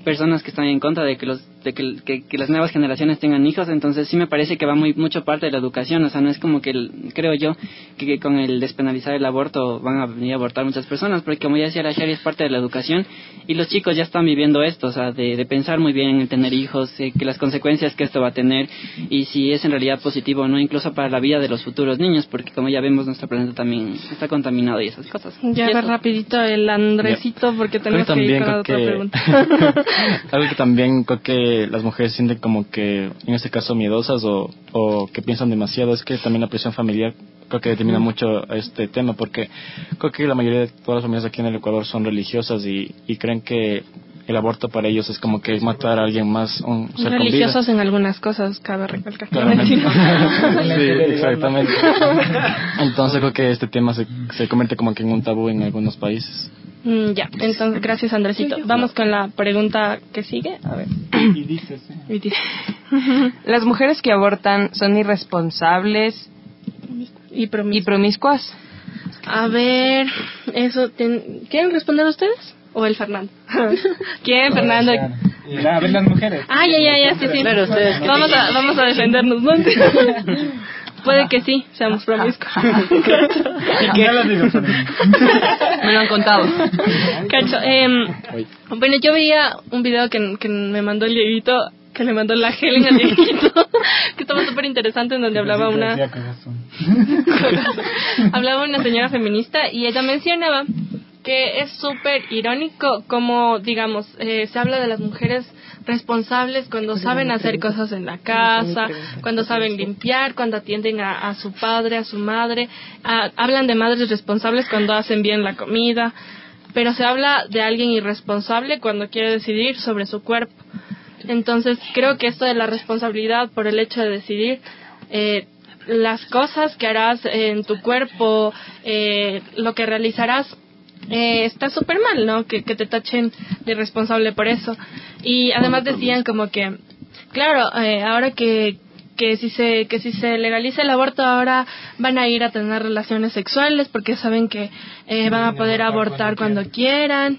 personas que están en contra de que los de que, que, que las nuevas generaciones tengan hijos. Entonces sí me parece que va muy mucho parte de la educación. O sea, no es como que el, creo yo que, que con el despenalizar el aborto van a venir a abortar muchas personas, porque como ya decía la Shari, es parte de la educación y los chicos ya están viviendo esto, o sea, de, de pensar muy bien en tener hijos, eh, que las consecuencias que esto va a tener y si es en realidad positivo o no, incluso para la vida de los futuros niños, porque como ya vemos nuestro planeta también está contaminado y esas cosas. Ya ver rapidito el Andresito, porque tenemos que ir con la otra que, pregunta. algo que también creo que las mujeres sienten como que, en este caso, miedosas o, o que piensan demasiado, es que también la presión familiar creo que determina mm. mucho este tema, porque creo que la mayoría de todas las familias aquí en el Ecuador son religiosas y, y creen que el aborto para ellos es como que matar a alguien más, un ser con vida. Religiosos en algunas cosas, cabe recalcar. Sí, exactamente. Entonces creo que este tema se, se convierte como que en un tabú en algunos países. Mm, ya, entonces gracias Andresito. Vamos con la pregunta que sigue. A ver. Y dice, sí. Y dice. ¿Las mujeres que abortan son irresponsables y promiscuas? Y promiscuas? A ver, eso ten... ¿quieren responder ustedes? ¿O el Fernando? ¿Quién, Fernando? A ver, las mujeres. Ah, ya, ya, ya, sí, sí. Claro, ustedes. Vamos a, vamos a defendernos, ¿no? Puede que sí, seamos promiscuos. ¿Qué? Me lo han contado. Cacho, eh, bueno, yo veía un video que, que me mandó el Dieguito, que le mandó la Helen al Dieguito, que estaba súper interesante, en donde hablaba una... hablaba una señora feminista y ella mencionaba que es súper irónico como, digamos, eh, se habla de las mujeres responsables cuando saben hacer cosas en la casa, cuando saben limpiar, cuando atienden a, a su padre, a su madre, a, hablan de madres responsables cuando hacen bien la comida, pero se habla de alguien irresponsable cuando quiere decidir sobre su cuerpo. Entonces creo que esto de la responsabilidad por el hecho de decidir eh, las cosas que harás en tu cuerpo, eh, lo que realizarás, Eh, está súper mal, ¿no? Que, que te tachen de irresponsable por eso. Y además decían como que, claro, eh, ahora que que si se que si se legaliza el aborto, ahora van a ir a tener relaciones sexuales porque saben que eh, van a poder abortar cuando quieran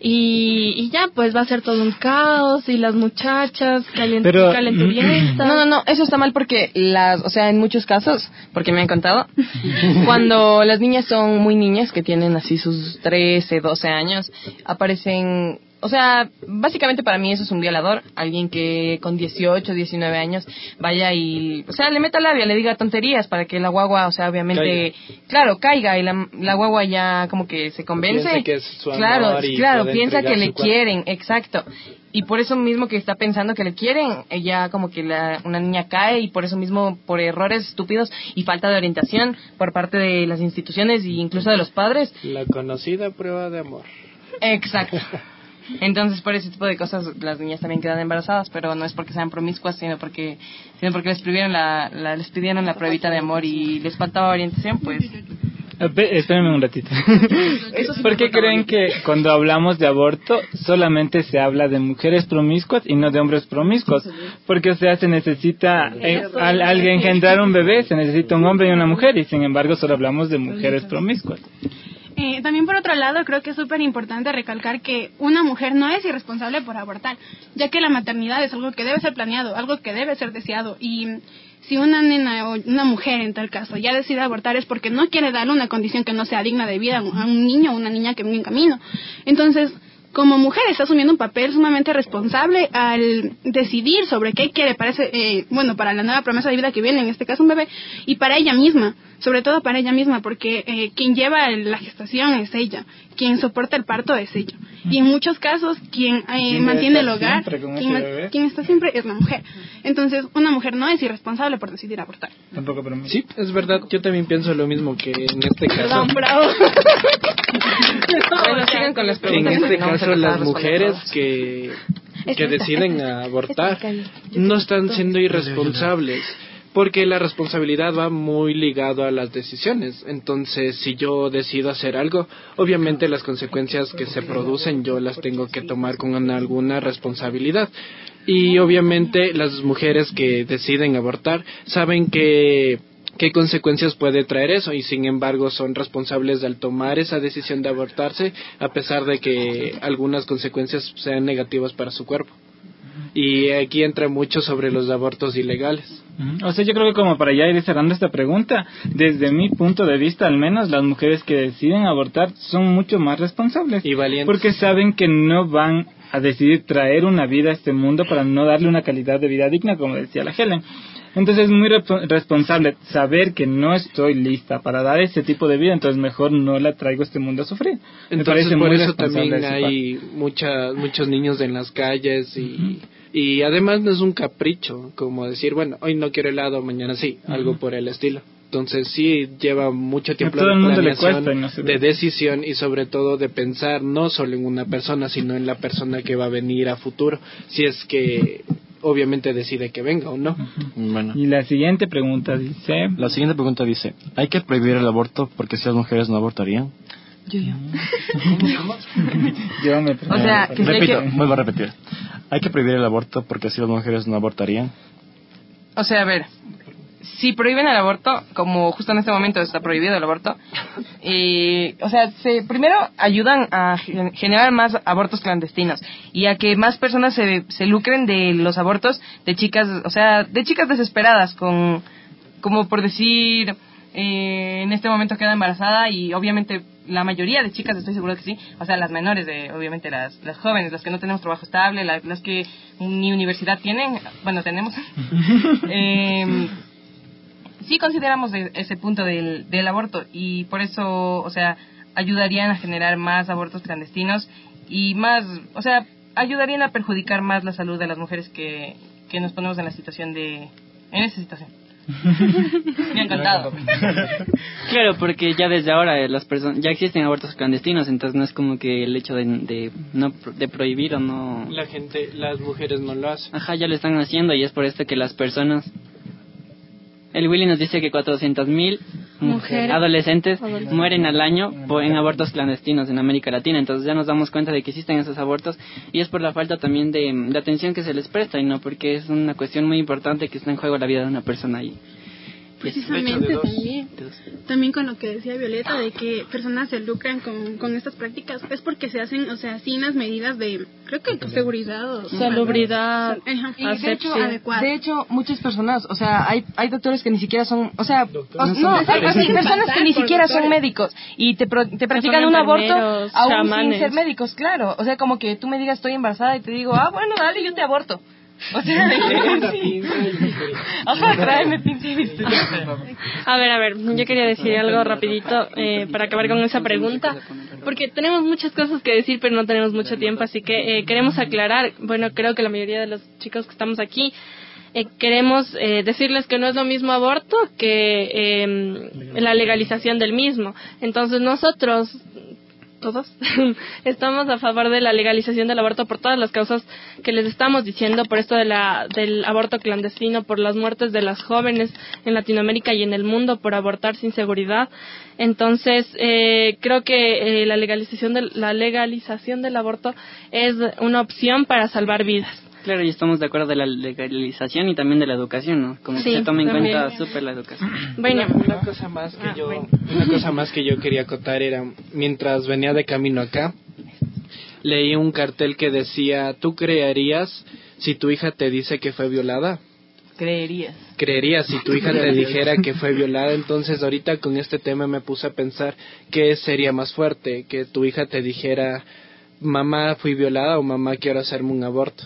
y, y ya pues va a ser todo un caos y las muchachas calent, Pero, calenturientas. No, no, no, eso está mal porque las, o sea, en muchos casos, porque me han contado, cuando las niñas son muy niñas, que tienen así sus trece, doce años, aparecen... O sea, básicamente para mí eso es un violador, alguien que con dieciocho, diecinueve años vaya y, o sea, le meta labia, le diga tonterías para que la guagua, o sea, obviamente, caiga. claro, caiga y la, la guagua ya como que se convence. Piensa que es su claro, amor y claro, puede piensa que le su quieren, exacto. Y por eso mismo que está pensando que le quieren, ella como que la, una niña cae y por eso mismo, por errores estúpidos y falta de orientación por parte de las instituciones e incluso de los padres. La conocida prueba de amor. Exacto. Entonces por ese tipo de cosas las niñas también quedan embarazadas, pero no es porque sean promiscuas, sino porque sino porque les pidieron la, la les pidieron la pruebita de amor y les faltaba orientación, pues. Espérenme un ratito. ¿Por qué creen que cuando hablamos de aborto solamente se habla de mujeres promiscuas y no de hombres promiscuos? Porque, o sea, se necesita, eh, al, al engendrar un bebé, se necesita un hombre y una mujer, y sin embargo solo hablamos de mujeres promiscuas. Eh, también por otro lado creo que es súper importante recalcar que una mujer no es irresponsable por abortar, ya que la maternidad es algo que debe ser planeado, algo que debe ser deseado, y si una nena o una mujer en tal caso ya decide abortar es porque no quiere darle una condición que no sea digna de vida a un niño o una niña que viene en camino. Entonces, como mujer está asumiendo un papel sumamente responsable al decidir sobre qué quiere para ese, eh, bueno, para la nueva promesa de vida que viene, en este caso un bebé, y para ella misma, sobre todo para ella misma, porque eh, quien lleva la gestación es ella, quien soporta el parto es ella, y en muchos casos quien eh, mantiene el hogar, quien, ma- quien está siempre es la mujer. Entonces una mujer no es irresponsable por decidir abortar. Tampoco para mí. Sí, es verdad, yo también pienso lo mismo, que en este caso... Perdón, bravo. Bueno, sigan con las preguntas. En este no caso las mujeres que, que deciden abortar no están siendo irresponsables, porque la responsabilidad va muy ligado a las decisiones. Entonces, si yo decido hacer algo, obviamente las consecuencias que se producen yo las tengo que tomar con alguna responsabilidad. Y obviamente las mujeres que deciden abortar saben que qué consecuencias puede traer eso, y sin embargo son responsables al tomar esa decisión de abortarse, a pesar de que algunas consecuencias sean negativas para su cuerpo. Y aquí entra mucho sobre los abortos ilegales. O sea, yo creo que como para ya ir cerrando esta pregunta, desde mi punto de vista, al menos las mujeres que deciden abortar son mucho más responsables. Y valientes. Porque saben que no van a decidir traer una vida a este mundo para no darle una calidad de vida digna, como decía la Helen. Entonces es muy re- responsable saber que no estoy lista para dar ese tipo de vida, entonces mejor no la traigo a este mundo a sufrir. Me Entonces parece por muy eso responsable también de su hay parte. mucha, muchos niños en las calles y, uh-huh. y además no es un capricho, como decir, bueno, hoy no quiero helado, mañana sí, uh-huh. algo por el estilo. Entonces sí lleva mucho tiempo a todo el mundo le planeación, cuesta y no se de ve. decisión y sobre todo de pensar no solo en una persona, sino en la persona que va a venir a futuro, si es que obviamente decide que venga o no. Bueno. Y la siguiente pregunta dice... La siguiente pregunta dice, ¿hay que prohibir el aborto porque si las mujeres no abortarían? Yo, yo. yo me o sea, que Repito, que... vuelvo a repetir. ¿Hay que prohibir el aborto porque si las mujeres no abortarían? O sea, a ver, si prohíben el aborto, como justo en este momento está prohibido el aborto, eh, o sea, se, primero ayudan a generar más abortos clandestinos y a que más personas se, se lucren de los abortos de chicas, o sea, de chicas desesperadas, con, como por decir, eh, en este momento queda embarazada y obviamente la mayoría de chicas, estoy segura que sí, o sea, las menores, de obviamente las, las jóvenes, las que no tenemos trabajo estable, la, las que ni universidad tienen, bueno, tenemos, eh, sí consideramos de ese punto del, del aborto y por eso, o sea, ayudarían a generar más abortos clandestinos y más, o sea, ayudarían a perjudicar más la salud de las mujeres que, que nos ponemos en la situación de, en esa situación. Me ha encantado. Claro, porque ya desde ahora eh, las personas ya existen abortos clandestinos, entonces no es como que el hecho de, de no de prohibir o no. La gente, las mujeres no lo hacen. Ajá, ya lo están haciendo y es por esto que las personas. El Willy nos dice que cuatrocientos mil mujeres adolescentes Adolescente. mueren al año por, en abortos clandestinos en América Latina, entonces ya nos damos cuenta de que existen esos abortos y es por la falta también de, de atención que se les presta y no porque es una cuestión muy importante que está en juego la vida de una persona ahí. Precisamente también, también con lo que decía Violeta de que personas se lucran con, con estas prácticas es porque se hacen, o sea, sin las medidas de, creo que seguridad o salubridad, y de hecho, de hecho muchas personas, o sea, hay hay doctores que ni siquiera son, o sea, o, no, hay, hay personas que ni siquiera son médicos y te pro, te practican un aborto aún chamanes. sin ser médicos, claro, o sea, como que tú me digas estoy embarazada y te digo, ah, bueno, dale, yo te aborto. O sea, sí. Ajá, tráeme pinche bisturí. A ver, a ver, yo quería decir algo rapidito eh, para acabar con esa pregunta, porque tenemos muchas cosas que decir, pero no tenemos mucho tiempo, así que eh, queremos aclarar, bueno, creo que la mayoría de los chicos que estamos aquí eh, queremos eh, decirles que no es lo mismo aborto que eh, la legalización del mismo. Entonces nosotros todos estamos a favor de la legalización del aborto por todas las causas que les estamos diciendo, por esto de la del aborto clandestino, por las muertes de las jóvenes en Latinoamérica y en el mundo por abortar sin seguridad. Entonces eh, creo que eh, la legalización del la legalización del aborto es una opción para salvar vidas. Claro, y estamos de acuerdo de la legalización y también de la educación, ¿no? Como sí, que se toma en también. cuenta súper la educación. Bueno, una, una cosa más que ah, yo, bueno. una cosa más que yo quería acotar era, mientras venía de camino acá, leí un cartel que decía, ¿tú creerías si tu hija te dice que fue violada? Creerías. Creerías si tu hija te dijera que fue violada. Entonces ahorita con este tema me puse a pensar qué sería más fuerte, que tu hija te dijera, mamá fui violada o mamá quiero hacerme un aborto.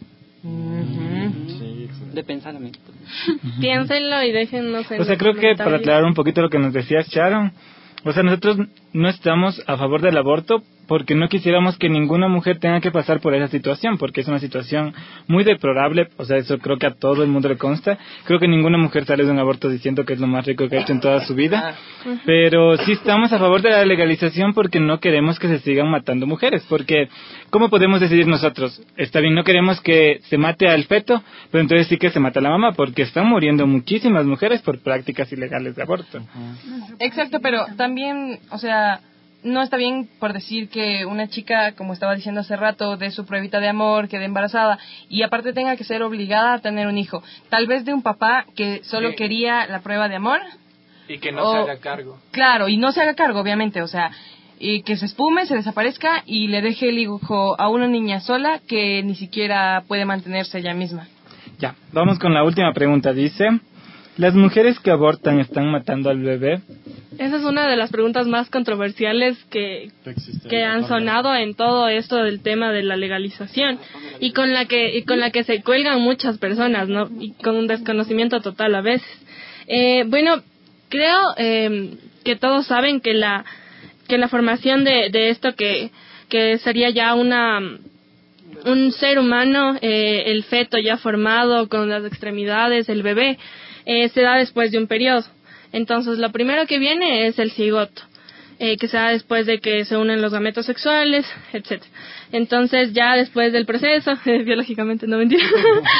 Sí, de pensar a mí. Piénsenlo y déjennos en O sea, creo que para aclarar un poquito lo que nos decía Sharon, o sea, nosotros no estamos a favor del aborto porque no quisiéramos que ninguna mujer tenga que pasar por esa situación, porque es una situación muy deplorable, o sea, eso creo que a todo el mundo le consta. Creo que ninguna mujer sale de un aborto diciendo que es lo más rico que ha hecho en toda su vida, pero sí estamos a favor de la legalización porque no queremos que se sigan matando mujeres, porque ¿cómo podemos decidir nosotros? Está bien, no queremos que se mate al feto, pero entonces sí que se mata a la mamá, porque están muriendo muchísimas mujeres por prácticas ilegales de aborto. Exacto, pero también, o sea, no está bien por decir que una chica, como estaba diciendo hace rato, dé su pruebita de amor, quede embarazada y aparte tenga que ser obligada a tener un hijo. Tal vez de un papá que solo sí. quería la prueba de amor. Y que no o, se haga cargo. Claro, y no se haga cargo, obviamente, o sea, y que se espume, se desaparezca y le deje el hijo a una niña sola que ni siquiera puede mantenerse ella misma. Ya, vamos con la última pregunta. Dice, ¿las mujeres que abortan están matando al bebé? Esa es una de las preguntas más controversiales que, que han sonado en todo esto del tema de la legalización y con la que y con la que se cuelgan muchas personas, ¿no? Y con un desconocimiento total a veces. Eh, bueno, creo eh, que todos saben que la que la formación de, de esto que que sería ya una un ser humano, eh, el feto ya formado con las extremidades, el bebé, eh, se da después de un periodo. Entonces, lo primero que viene es el cigoto, eh, que se da después de que se unen los gametos sexuales, etcétera. Entonces, ya después del proceso, eh, biológicamente, no mentira.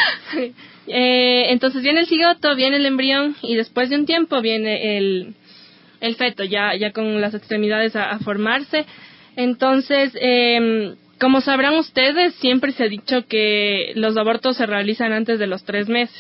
eh, entonces, viene el cigoto, viene el embrión y después de un tiempo viene el, el feto, ya, ya con las extremidades a, a formarse. Entonces, eh, como sabrán ustedes, siempre se ha dicho que los abortos se realizan antes de los tres meses.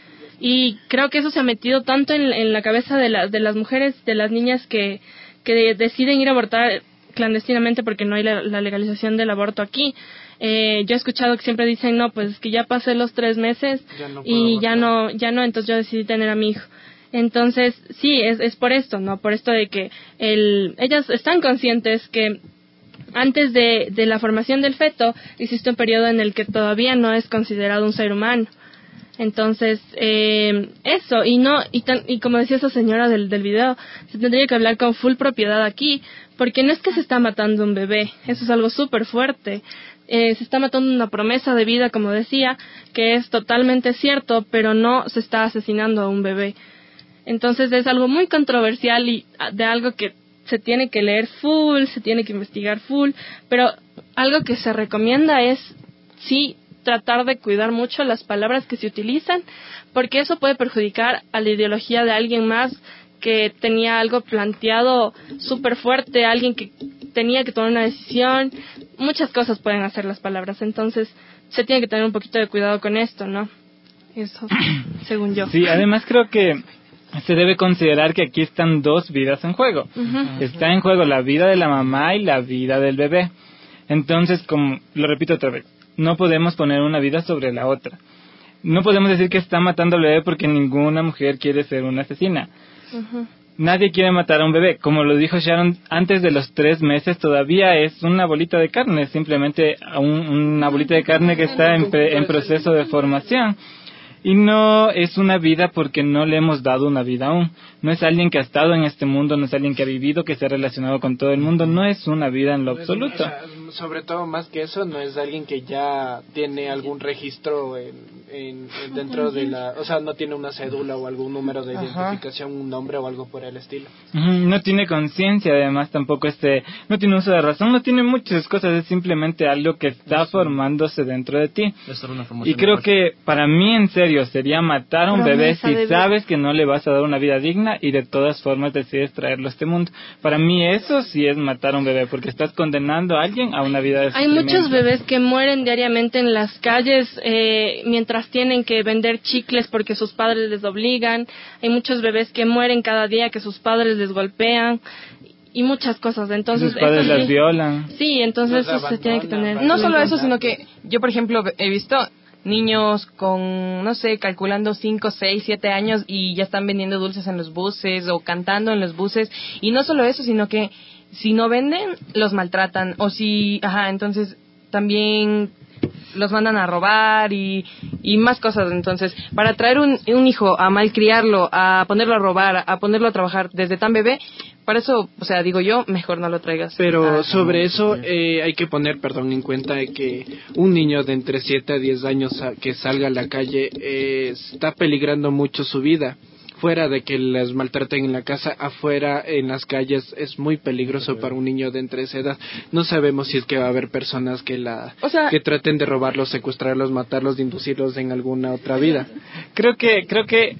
Y creo que eso se ha metido tanto en, en la cabeza de, la, de las mujeres, de las niñas que, que deciden ir a abortar clandestinamente porque no hay la, la legalización del aborto aquí. Eh, yo he escuchado que siempre dicen, no, pues es que ya pasé los tres meses ya no y ya no, ya no, entonces yo decidí tener a mi hijo. Entonces, sí, es, es por esto, ¿no? Por esto de que el, ellas están conscientes que antes de, de la formación del feto existe un periodo en el que todavía no es considerado un ser humano. Entonces, eh, eso, y no y, tan, y como decía esa señora del, del video, se tendría que hablar con full propiedad aquí, porque no es que se está matando un bebé, eso es algo súper fuerte. Eh, se está matando una promesa de vida, como decía, que es totalmente cierto, pero no se está asesinando a un bebé. Entonces es algo muy controversial y de algo que se tiene que leer full, se tiene que investigar full, pero algo que se recomienda es, sí, tratar de cuidar mucho las palabras que se utilizan, porque eso puede perjudicar a la ideología de alguien más que tenía algo planteado súper fuerte, alguien que tenía que tomar una decisión. Muchas cosas pueden hacer las palabras, entonces se tiene que tener un poquito de cuidado con esto, ¿no? Eso, según yo. Sí, además creo que se debe considerar que aquí están dos vidas en juego. Uh-huh. Está en juego la vida de la mamá y la vida del bebé. Entonces, como lo repito otra vez, no podemos poner una vida sobre la otra. No podemos decir que está matando al bebé porque ninguna mujer quiere ser una asesina. Uh-huh. Nadie quiere matar a un bebé. Como lo dijo Sharon, antes de los tres meses todavía es una bolita de carne, simplemente un, una bolita de carne que está en, pre, en proceso de formación. Y no es una vida porque no le hemos dado una vida aún. No es alguien que ha estado en este mundo, no es alguien que ha vivido, que se ha relacionado con todo el mundo. No es una vida en lo absoluto. O sea, sobre todo, más que eso, no es alguien que ya tiene algún registro en, en, en dentro de la... O sea, no tiene una cédula o algún número de identificación, un nombre o algo por el estilo. No tiene conciencia, además, tampoco este... No tiene uso de razón, no tiene muchas cosas. Es simplemente algo que está formándose dentro de ti. Y creo que, para mí, en serio, sería matar a un bebé si sabes que no le vas a dar una vida digna y de todas formas decides traerlo a este mundo. Para mí eso sí es matar a un bebé, porque estás condenando a alguien a una vida de sufrimiento. Hay muchos bebés que mueren diariamente en las calles eh, mientras tienen que vender chicles porque sus padres les obligan. Hay muchos bebés que mueren cada día que sus padres les golpean y muchas cosas. Entonces sus padres eso sí, las violan. Sí, entonces eso se tiene que tener. No solo eso, sino que yo, por ejemplo, he visto niños con, no sé, calculando cinco, seis, siete años y ya están vendiendo dulces en los buses o cantando en los buses. Y no solo eso, sino que si no venden, los maltratan. O si, ajá, entonces también los mandan a robar y, y más cosas. Entonces, para traer un, un hijo a malcriarlo, a ponerlo a robar, a ponerlo a trabajar desde tan bebé, para eso, o sea, digo yo, mejor no lo traigas. Pero sobre eso eh, hay que poner, perdón, en cuenta de que un niño de entre siete a diez años a, que salga a la calle eh, está peligrando mucho su vida. Fuera de que les maltraten en la casa, afuera en las calles es muy peligroso para un niño de entre esa edad. No sabemos si es que va a haber personas que la o sea, que traten de robarlos, secuestrarlos, matarlos, de inducirlos en alguna otra vida. Creo que creo que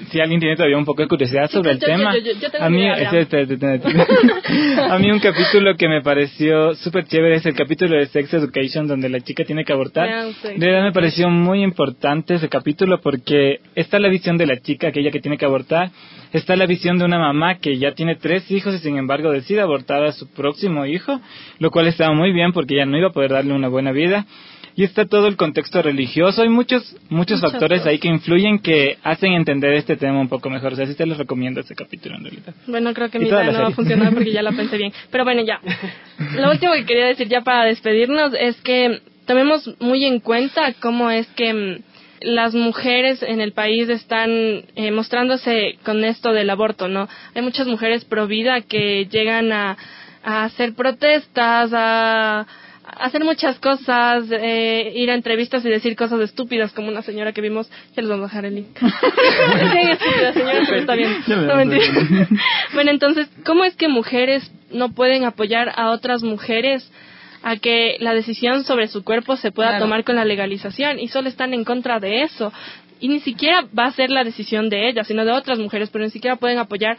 si alguien tiene todavía un poco de curiosidad sobre el yo, tema, yo, yo, yo tengo a mí, idea, este, este, este, este, a mí un capítulo que me pareció súper chévere es el capítulo de Sex Education, donde la chica tiene que abortar. De verdad me pareció muy importante ese capítulo porque está la visión de la chica, aquella que tiene que abortar, está la visión de una mamá que ya tiene tres hijos y sin embargo decide abortar a su próximo hijo, lo cual estaba muy bien porque ella no iba a poder darle una buena vida. Y está todo el contexto religioso. Hay muchos muchos Muchas factores cosas ahí que influyen, que hacen entender este tema un poco mejor. O sea, sí te les recomiendo este capítulo en realidad. Bueno, creo que mi idea no va a funcionar porque ya la pensé bien. Pero bueno, ya. Lo último que quería decir ya para despedirnos es que tomemos muy en cuenta cómo es que las mujeres en el país están eh, mostrándose con esto del aborto, ¿no? Hay muchas mujeres pro vida que llegan a, a hacer protestas, a hacer muchas cosas, eh, ir a entrevistas y decir cosas estúpidas como una señora que vimos. Ya les vamos a dejar el link. Sí, estúpida señora, pero está bien. No, mentira. Bueno, entonces, ¿cómo es que mujeres no pueden apoyar a otras mujeres a que la decisión sobre su cuerpo se pueda claro. tomar con la legalización? Y solo están en contra de eso. Y ni siquiera va a ser la decisión de ellas, sino de otras mujeres, pero ni siquiera pueden apoyar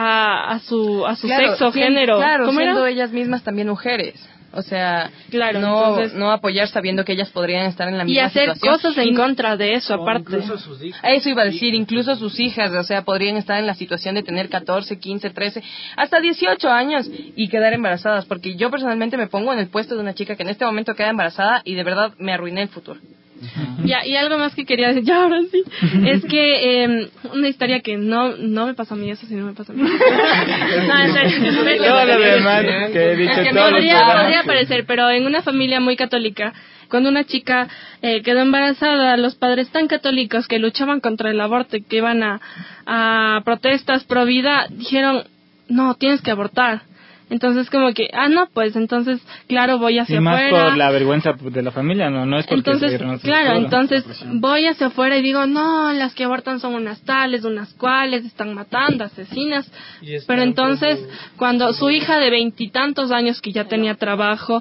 a, a su a su claro, sexo, sí, género. Claro, ¿Cómo siendo era? ellas mismas también mujeres. O sea, claro, no entonces, no apoyar sabiendo que ellas podrían estar en la misma y hacer situación. cosas en y, contra de eso, aparte. Sus hijas, eso iba a decir, incluso sus hijas, o sea, podrían estar en la situación de tener catorce, quince, trece, hasta dieciocho años y quedar embarazadas, porque yo personalmente me pongo en el puesto de una chica que en este momento queda embarazada y de verdad me arruiné el futuro. Ya, y algo más que quería decir, ya ahora sí, es que eh, una historia que no no me pasa a mí, eso sí no me pasa a mí. No, en serio, todo lo demás que he dicho, es que todo podría, podría parecer, pero en una familia muy católica, cuando una chica eh, quedó embarazada, los padres tan católicos que luchaban contra el aborto y que iban a, a protestas pro vida, dijeron, no, tienes que abortar. Entonces como que, ah, no, pues entonces, claro, voy hacia y más afuera. por la vergüenza de la familia, no, no es porque entonces, claro, entonces voy hacia afuera y digo, no, las que abortan son unas tales, unas cuales, están matando, asesinas. Pero entonces, cuando su hija de veintitantos años que ya tenía trabajo,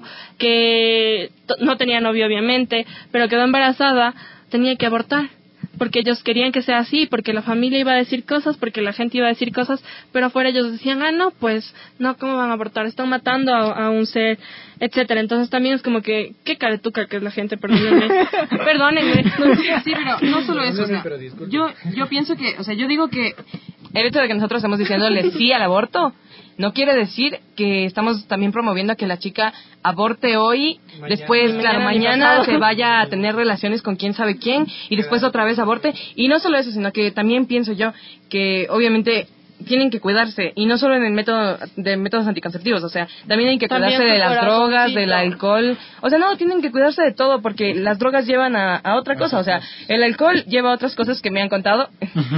que no tenía novio obviamente, pero quedó embarazada, tenía que abortar. Porque ellos querían que sea así, porque la familia iba a decir cosas, porque la gente iba a decir cosas, pero afuera ellos decían, ah, no, pues, no, ¿cómo van a abortar? Están matando a, a un ser, etcétera. Entonces también es como que, qué caretuca que es la gente, perdónenme. Perdónenme. Sí, pero no solo eso, o sea, yo, yo pienso que, o sea, yo digo que el hecho de que nosotros estemos diciéndole sí al aborto, no quiere decir que estamos también promoviendo a que la chica aborte hoy, mañana, después, claro, mañana, mañana se vaya a tener relaciones con quién sabe quién, y después otra vez aborte. Y no solo eso, sino que también pienso yo que obviamente tienen que cuidarse, y no solo en el método de métodos anticonceptivos, o sea, también hay que también cuidarse de las drogas, del alcohol, o sea, no, tienen que cuidarse de todo, porque las drogas llevan a, a otra cosa, o sea, el alcohol lleva a otras cosas que me han contado,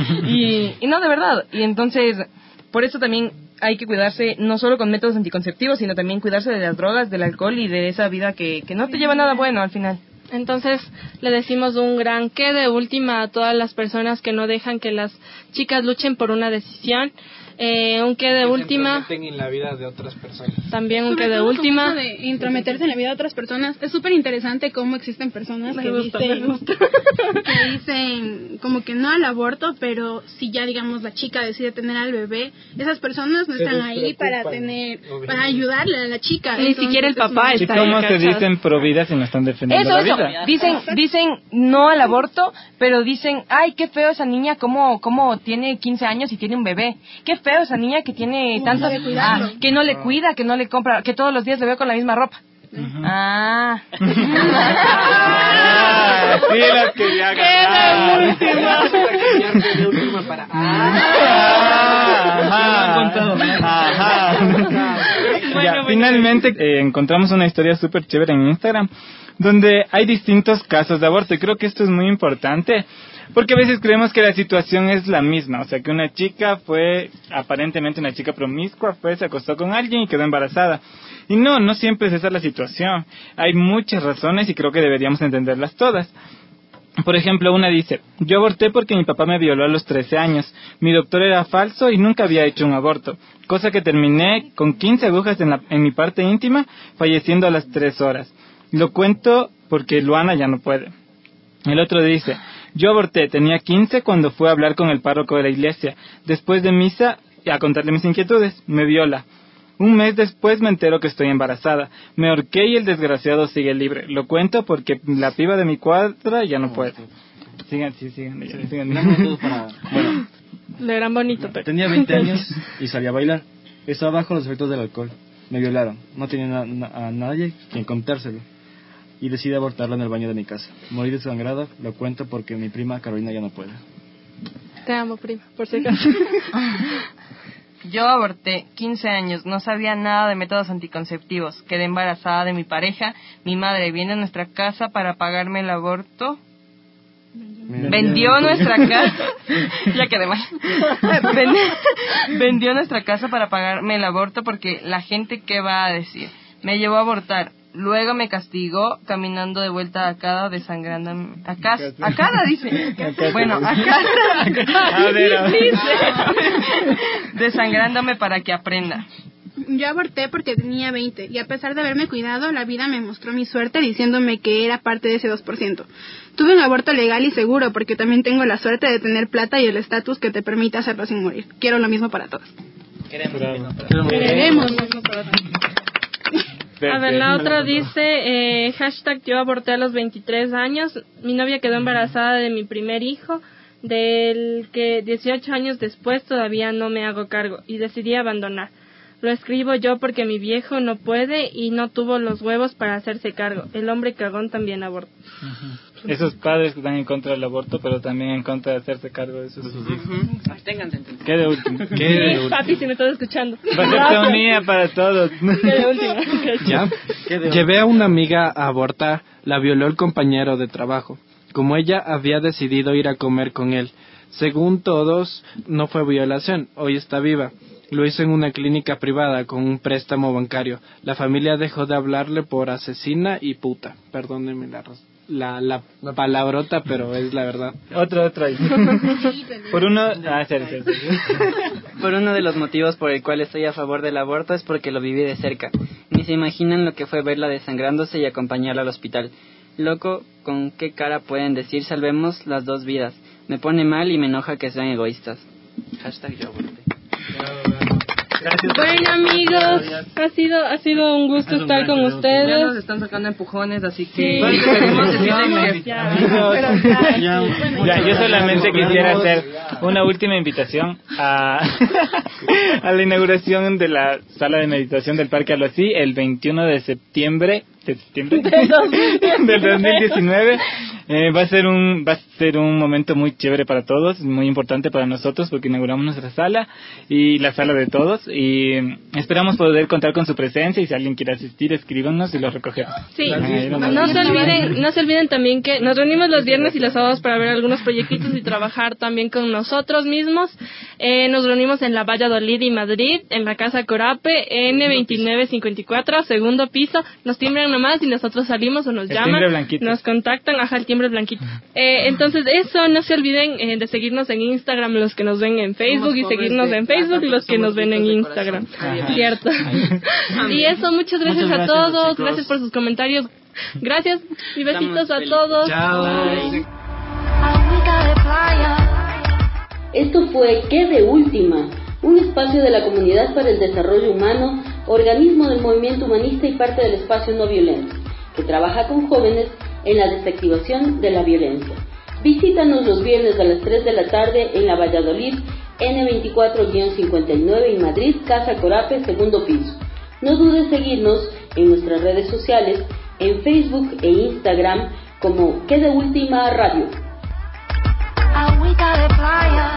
y, y no, de verdad, y entonces, por eso también hay que cuidarse no solo con métodos anticonceptivos, sino también cuidarse de las drogas, del alcohol y de esa vida que, que no te lleva a nada bueno al final. Entonces le decimos un gran qué de última a todas las personas que no dejan que las chicas luchen por una decisión. Eh, un qué de que última. Se en la vida de otras personas. También un qué de última. De intrometerse en la vida de otras personas. Es súper interesante cómo existen personas me que, gusta, dicen, me gusta. que dicen como que no al aborto, pero si ya digamos la chica decide tener al bebé, esas personas no están ahí para tener, obviamente, para ayudarle a la chica. Ni Entonces, siquiera el papá está ahí. ¿Y cómo se dicen pro vida si no están defendiendo eso, la eso. vida? Dicen, dicen no al aborto, pero dicen, ay, qué feo esa niña, cómo, cómo tiene quince años y tiene un bebé. Qué feo esa niña que tiene tantos, ah, que no le cuida, que no le compra, que todos los días le veo con la misma ropa. Uh-huh. Ah. ah, sí las quería ganar. ¡Qué de última para! Ya, finalmente eh, encontramos una historia súper chévere en Instagram donde hay distintos casos de aborto, y creo que esto es muy importante porque a veces creemos que la situación es la misma, o sea, que una chica fue, aparentemente una chica promiscua, fue, se acostó con alguien y quedó embarazada. Y no, no siempre es esa la situación. Hay muchas razones y creo que deberíamos entenderlas todas. Por ejemplo, una dice, yo aborté porque mi papá me violó a los trece años, mi doctor era falso y nunca había hecho un aborto, cosa que terminé con quince agujas en, la, en mi parte íntima, falleciendo a las tres horas. Lo cuento porque Luana ya no puede. El otro dice, Yo aborté, tenía quince cuando fui a hablar con el párroco de la iglesia. Después de misa, a contarle mis inquietudes, me viola. Un mes después me entero que estoy embarazada. Me ahorqué y el desgraciado sigue libre. Lo cuento porque la piba de mi cuadra ya no puede. Sigan, sí, sigan. Sí, sigan. Para, bueno, Le eran bonito, pero... Tenía veinte años y salí a bailar. Estaba bajo los efectos del alcohol. Me violaron. No tenía na- na- a nadie quien contárselo. Y decidí abortarlo en el baño de mi casa. Morí desangrado. Lo cuento porque mi prima Carolina ya no puede. Te amo, prima, por si acaso. Yo aborté, quince años, no sabía nada de métodos anticonceptivos. Quedé embarazada de mi pareja. Mi madre viene a nuestra casa para pagarme el aborto. Vendió nuestra casa. Ya quedé mal. Vendió nuestra casa para pagarme el aborto porque la gente, ¿qué va a decir? Me llevó a abortar. Luego me castigó caminando de vuelta a cada desangrando a casa, a cada dice. Bueno, a cada. A ver, a ver. Desangrándome para que aprenda. Yo aborté porque tenía veinte y a pesar de haberme cuidado, la vida me mostró mi suerte diciéndome que era parte de ese dos por ciento. Tuve un aborto legal y seguro porque también tengo la suerte de tener plata y el estatus que te permite hacerlo sin morir. Quiero lo mismo para todos. Queremos lo mismo para todos. Queremos lo mismo para todos. A ver, la otra dice, eh, hashtag yo aborté a los veintitrés años, mi novia quedó embarazada de mi primer hijo, del que dieciocho años después todavía no me hago cargo y decidí abandonar. Lo escribo yo porque mi viejo no puede y no tuvo los huevos para hacerse cargo. El hombre cagón también abortó. Uh-huh. Esos padres que están en contra del aborto, pero también en contra de hacerse cargo de sus hijos. Uh-huh. Ténganse. ¿Qué de último? ¿Qué Sí, de último? papi, si me estás escuchando. Vasectomía para todos. ¿Qué de último? ¿Ya? Llevé a una amiga a abortar, la violó el compañero de trabajo. Como ella había decidido ir a comer con él, según todos, no fue violación, hoy está viva. Lo hizo en una clínica privada con un préstamo bancario. La familia dejó de hablarle por asesina y puta. Perdónenme la, la, la, la palabrota, pero es la verdad. Otro, otro ahí. Por uno... Ah, sí, sí, sí. Por uno de los motivos por el cual estoy a favor del aborto es porque lo viví de cerca. Ni se imaginan lo que fue verla desangrándose y acompañarla al hospital. Loco, ¿con qué cara pueden decir salvemos las dos vidas? Me pone mal y me enoja que sean egoístas. Hashtag yo aborté. Gracias. Bueno, amigos, ha sido ha sido un gusto estar con ustedes. Ya nos están sacando empujones, así que Sí. esperemos decirles que... Ya, ya, yo solamente quisiera hacer una última invitación a, a la inauguración de la sala de meditación del Parque Alosí el veintiuno de septiembre de septiembre del dos mil diecinueve. Eh, va a ser un va a ser un momento muy chévere para todos, muy importante para nosotros porque inauguramos nuestra sala y la sala de todos y esperamos poder contar con su presencia y si alguien quiere asistir, escríbanos y lo recogemos. Sí, no se olviden, no se olviden también que nos reunimos los viernes y los sábados para ver algunos proyectitos y trabajar también con nosotros mismos. Eh, nos reunimos en la Valladolid y Madrid, en la Casa Corape, N veintinueve cincuenta y cuatro, segundo piso. Nos timbran nomás y nosotros salimos o nos El llaman, timbre blanquito. nos contactan, ajá, el timbre blanquito. Eh, entonces eso, no se olviden eh, de seguirnos en Instagram, los que nos ven en Facebook, y seguirnos en Facebook los que nos ven en Instagram. Ajá. Cierto. Y eso, muchas gracias, Muchas a gracias, todos, chicos. gracias por sus comentarios. Gracias y besitos Estamos a felices. todos. Chao. Bye. Esto fue ¿Qué de última? Un espacio de la Comunidad para el Desarrollo Humano, organismo del movimiento humanista y parte del espacio no violento, que trabaja con jóvenes en la desactivación de la violencia. Visítanos los viernes a las tres de la tarde en la Valladolid, N veinticuatro cincuenta y nueve y Madrid, Casa Corape, segundo piso. No dudes seguirnos en nuestras redes sociales, en Facebook e Instagram como ¿Qué de última radio?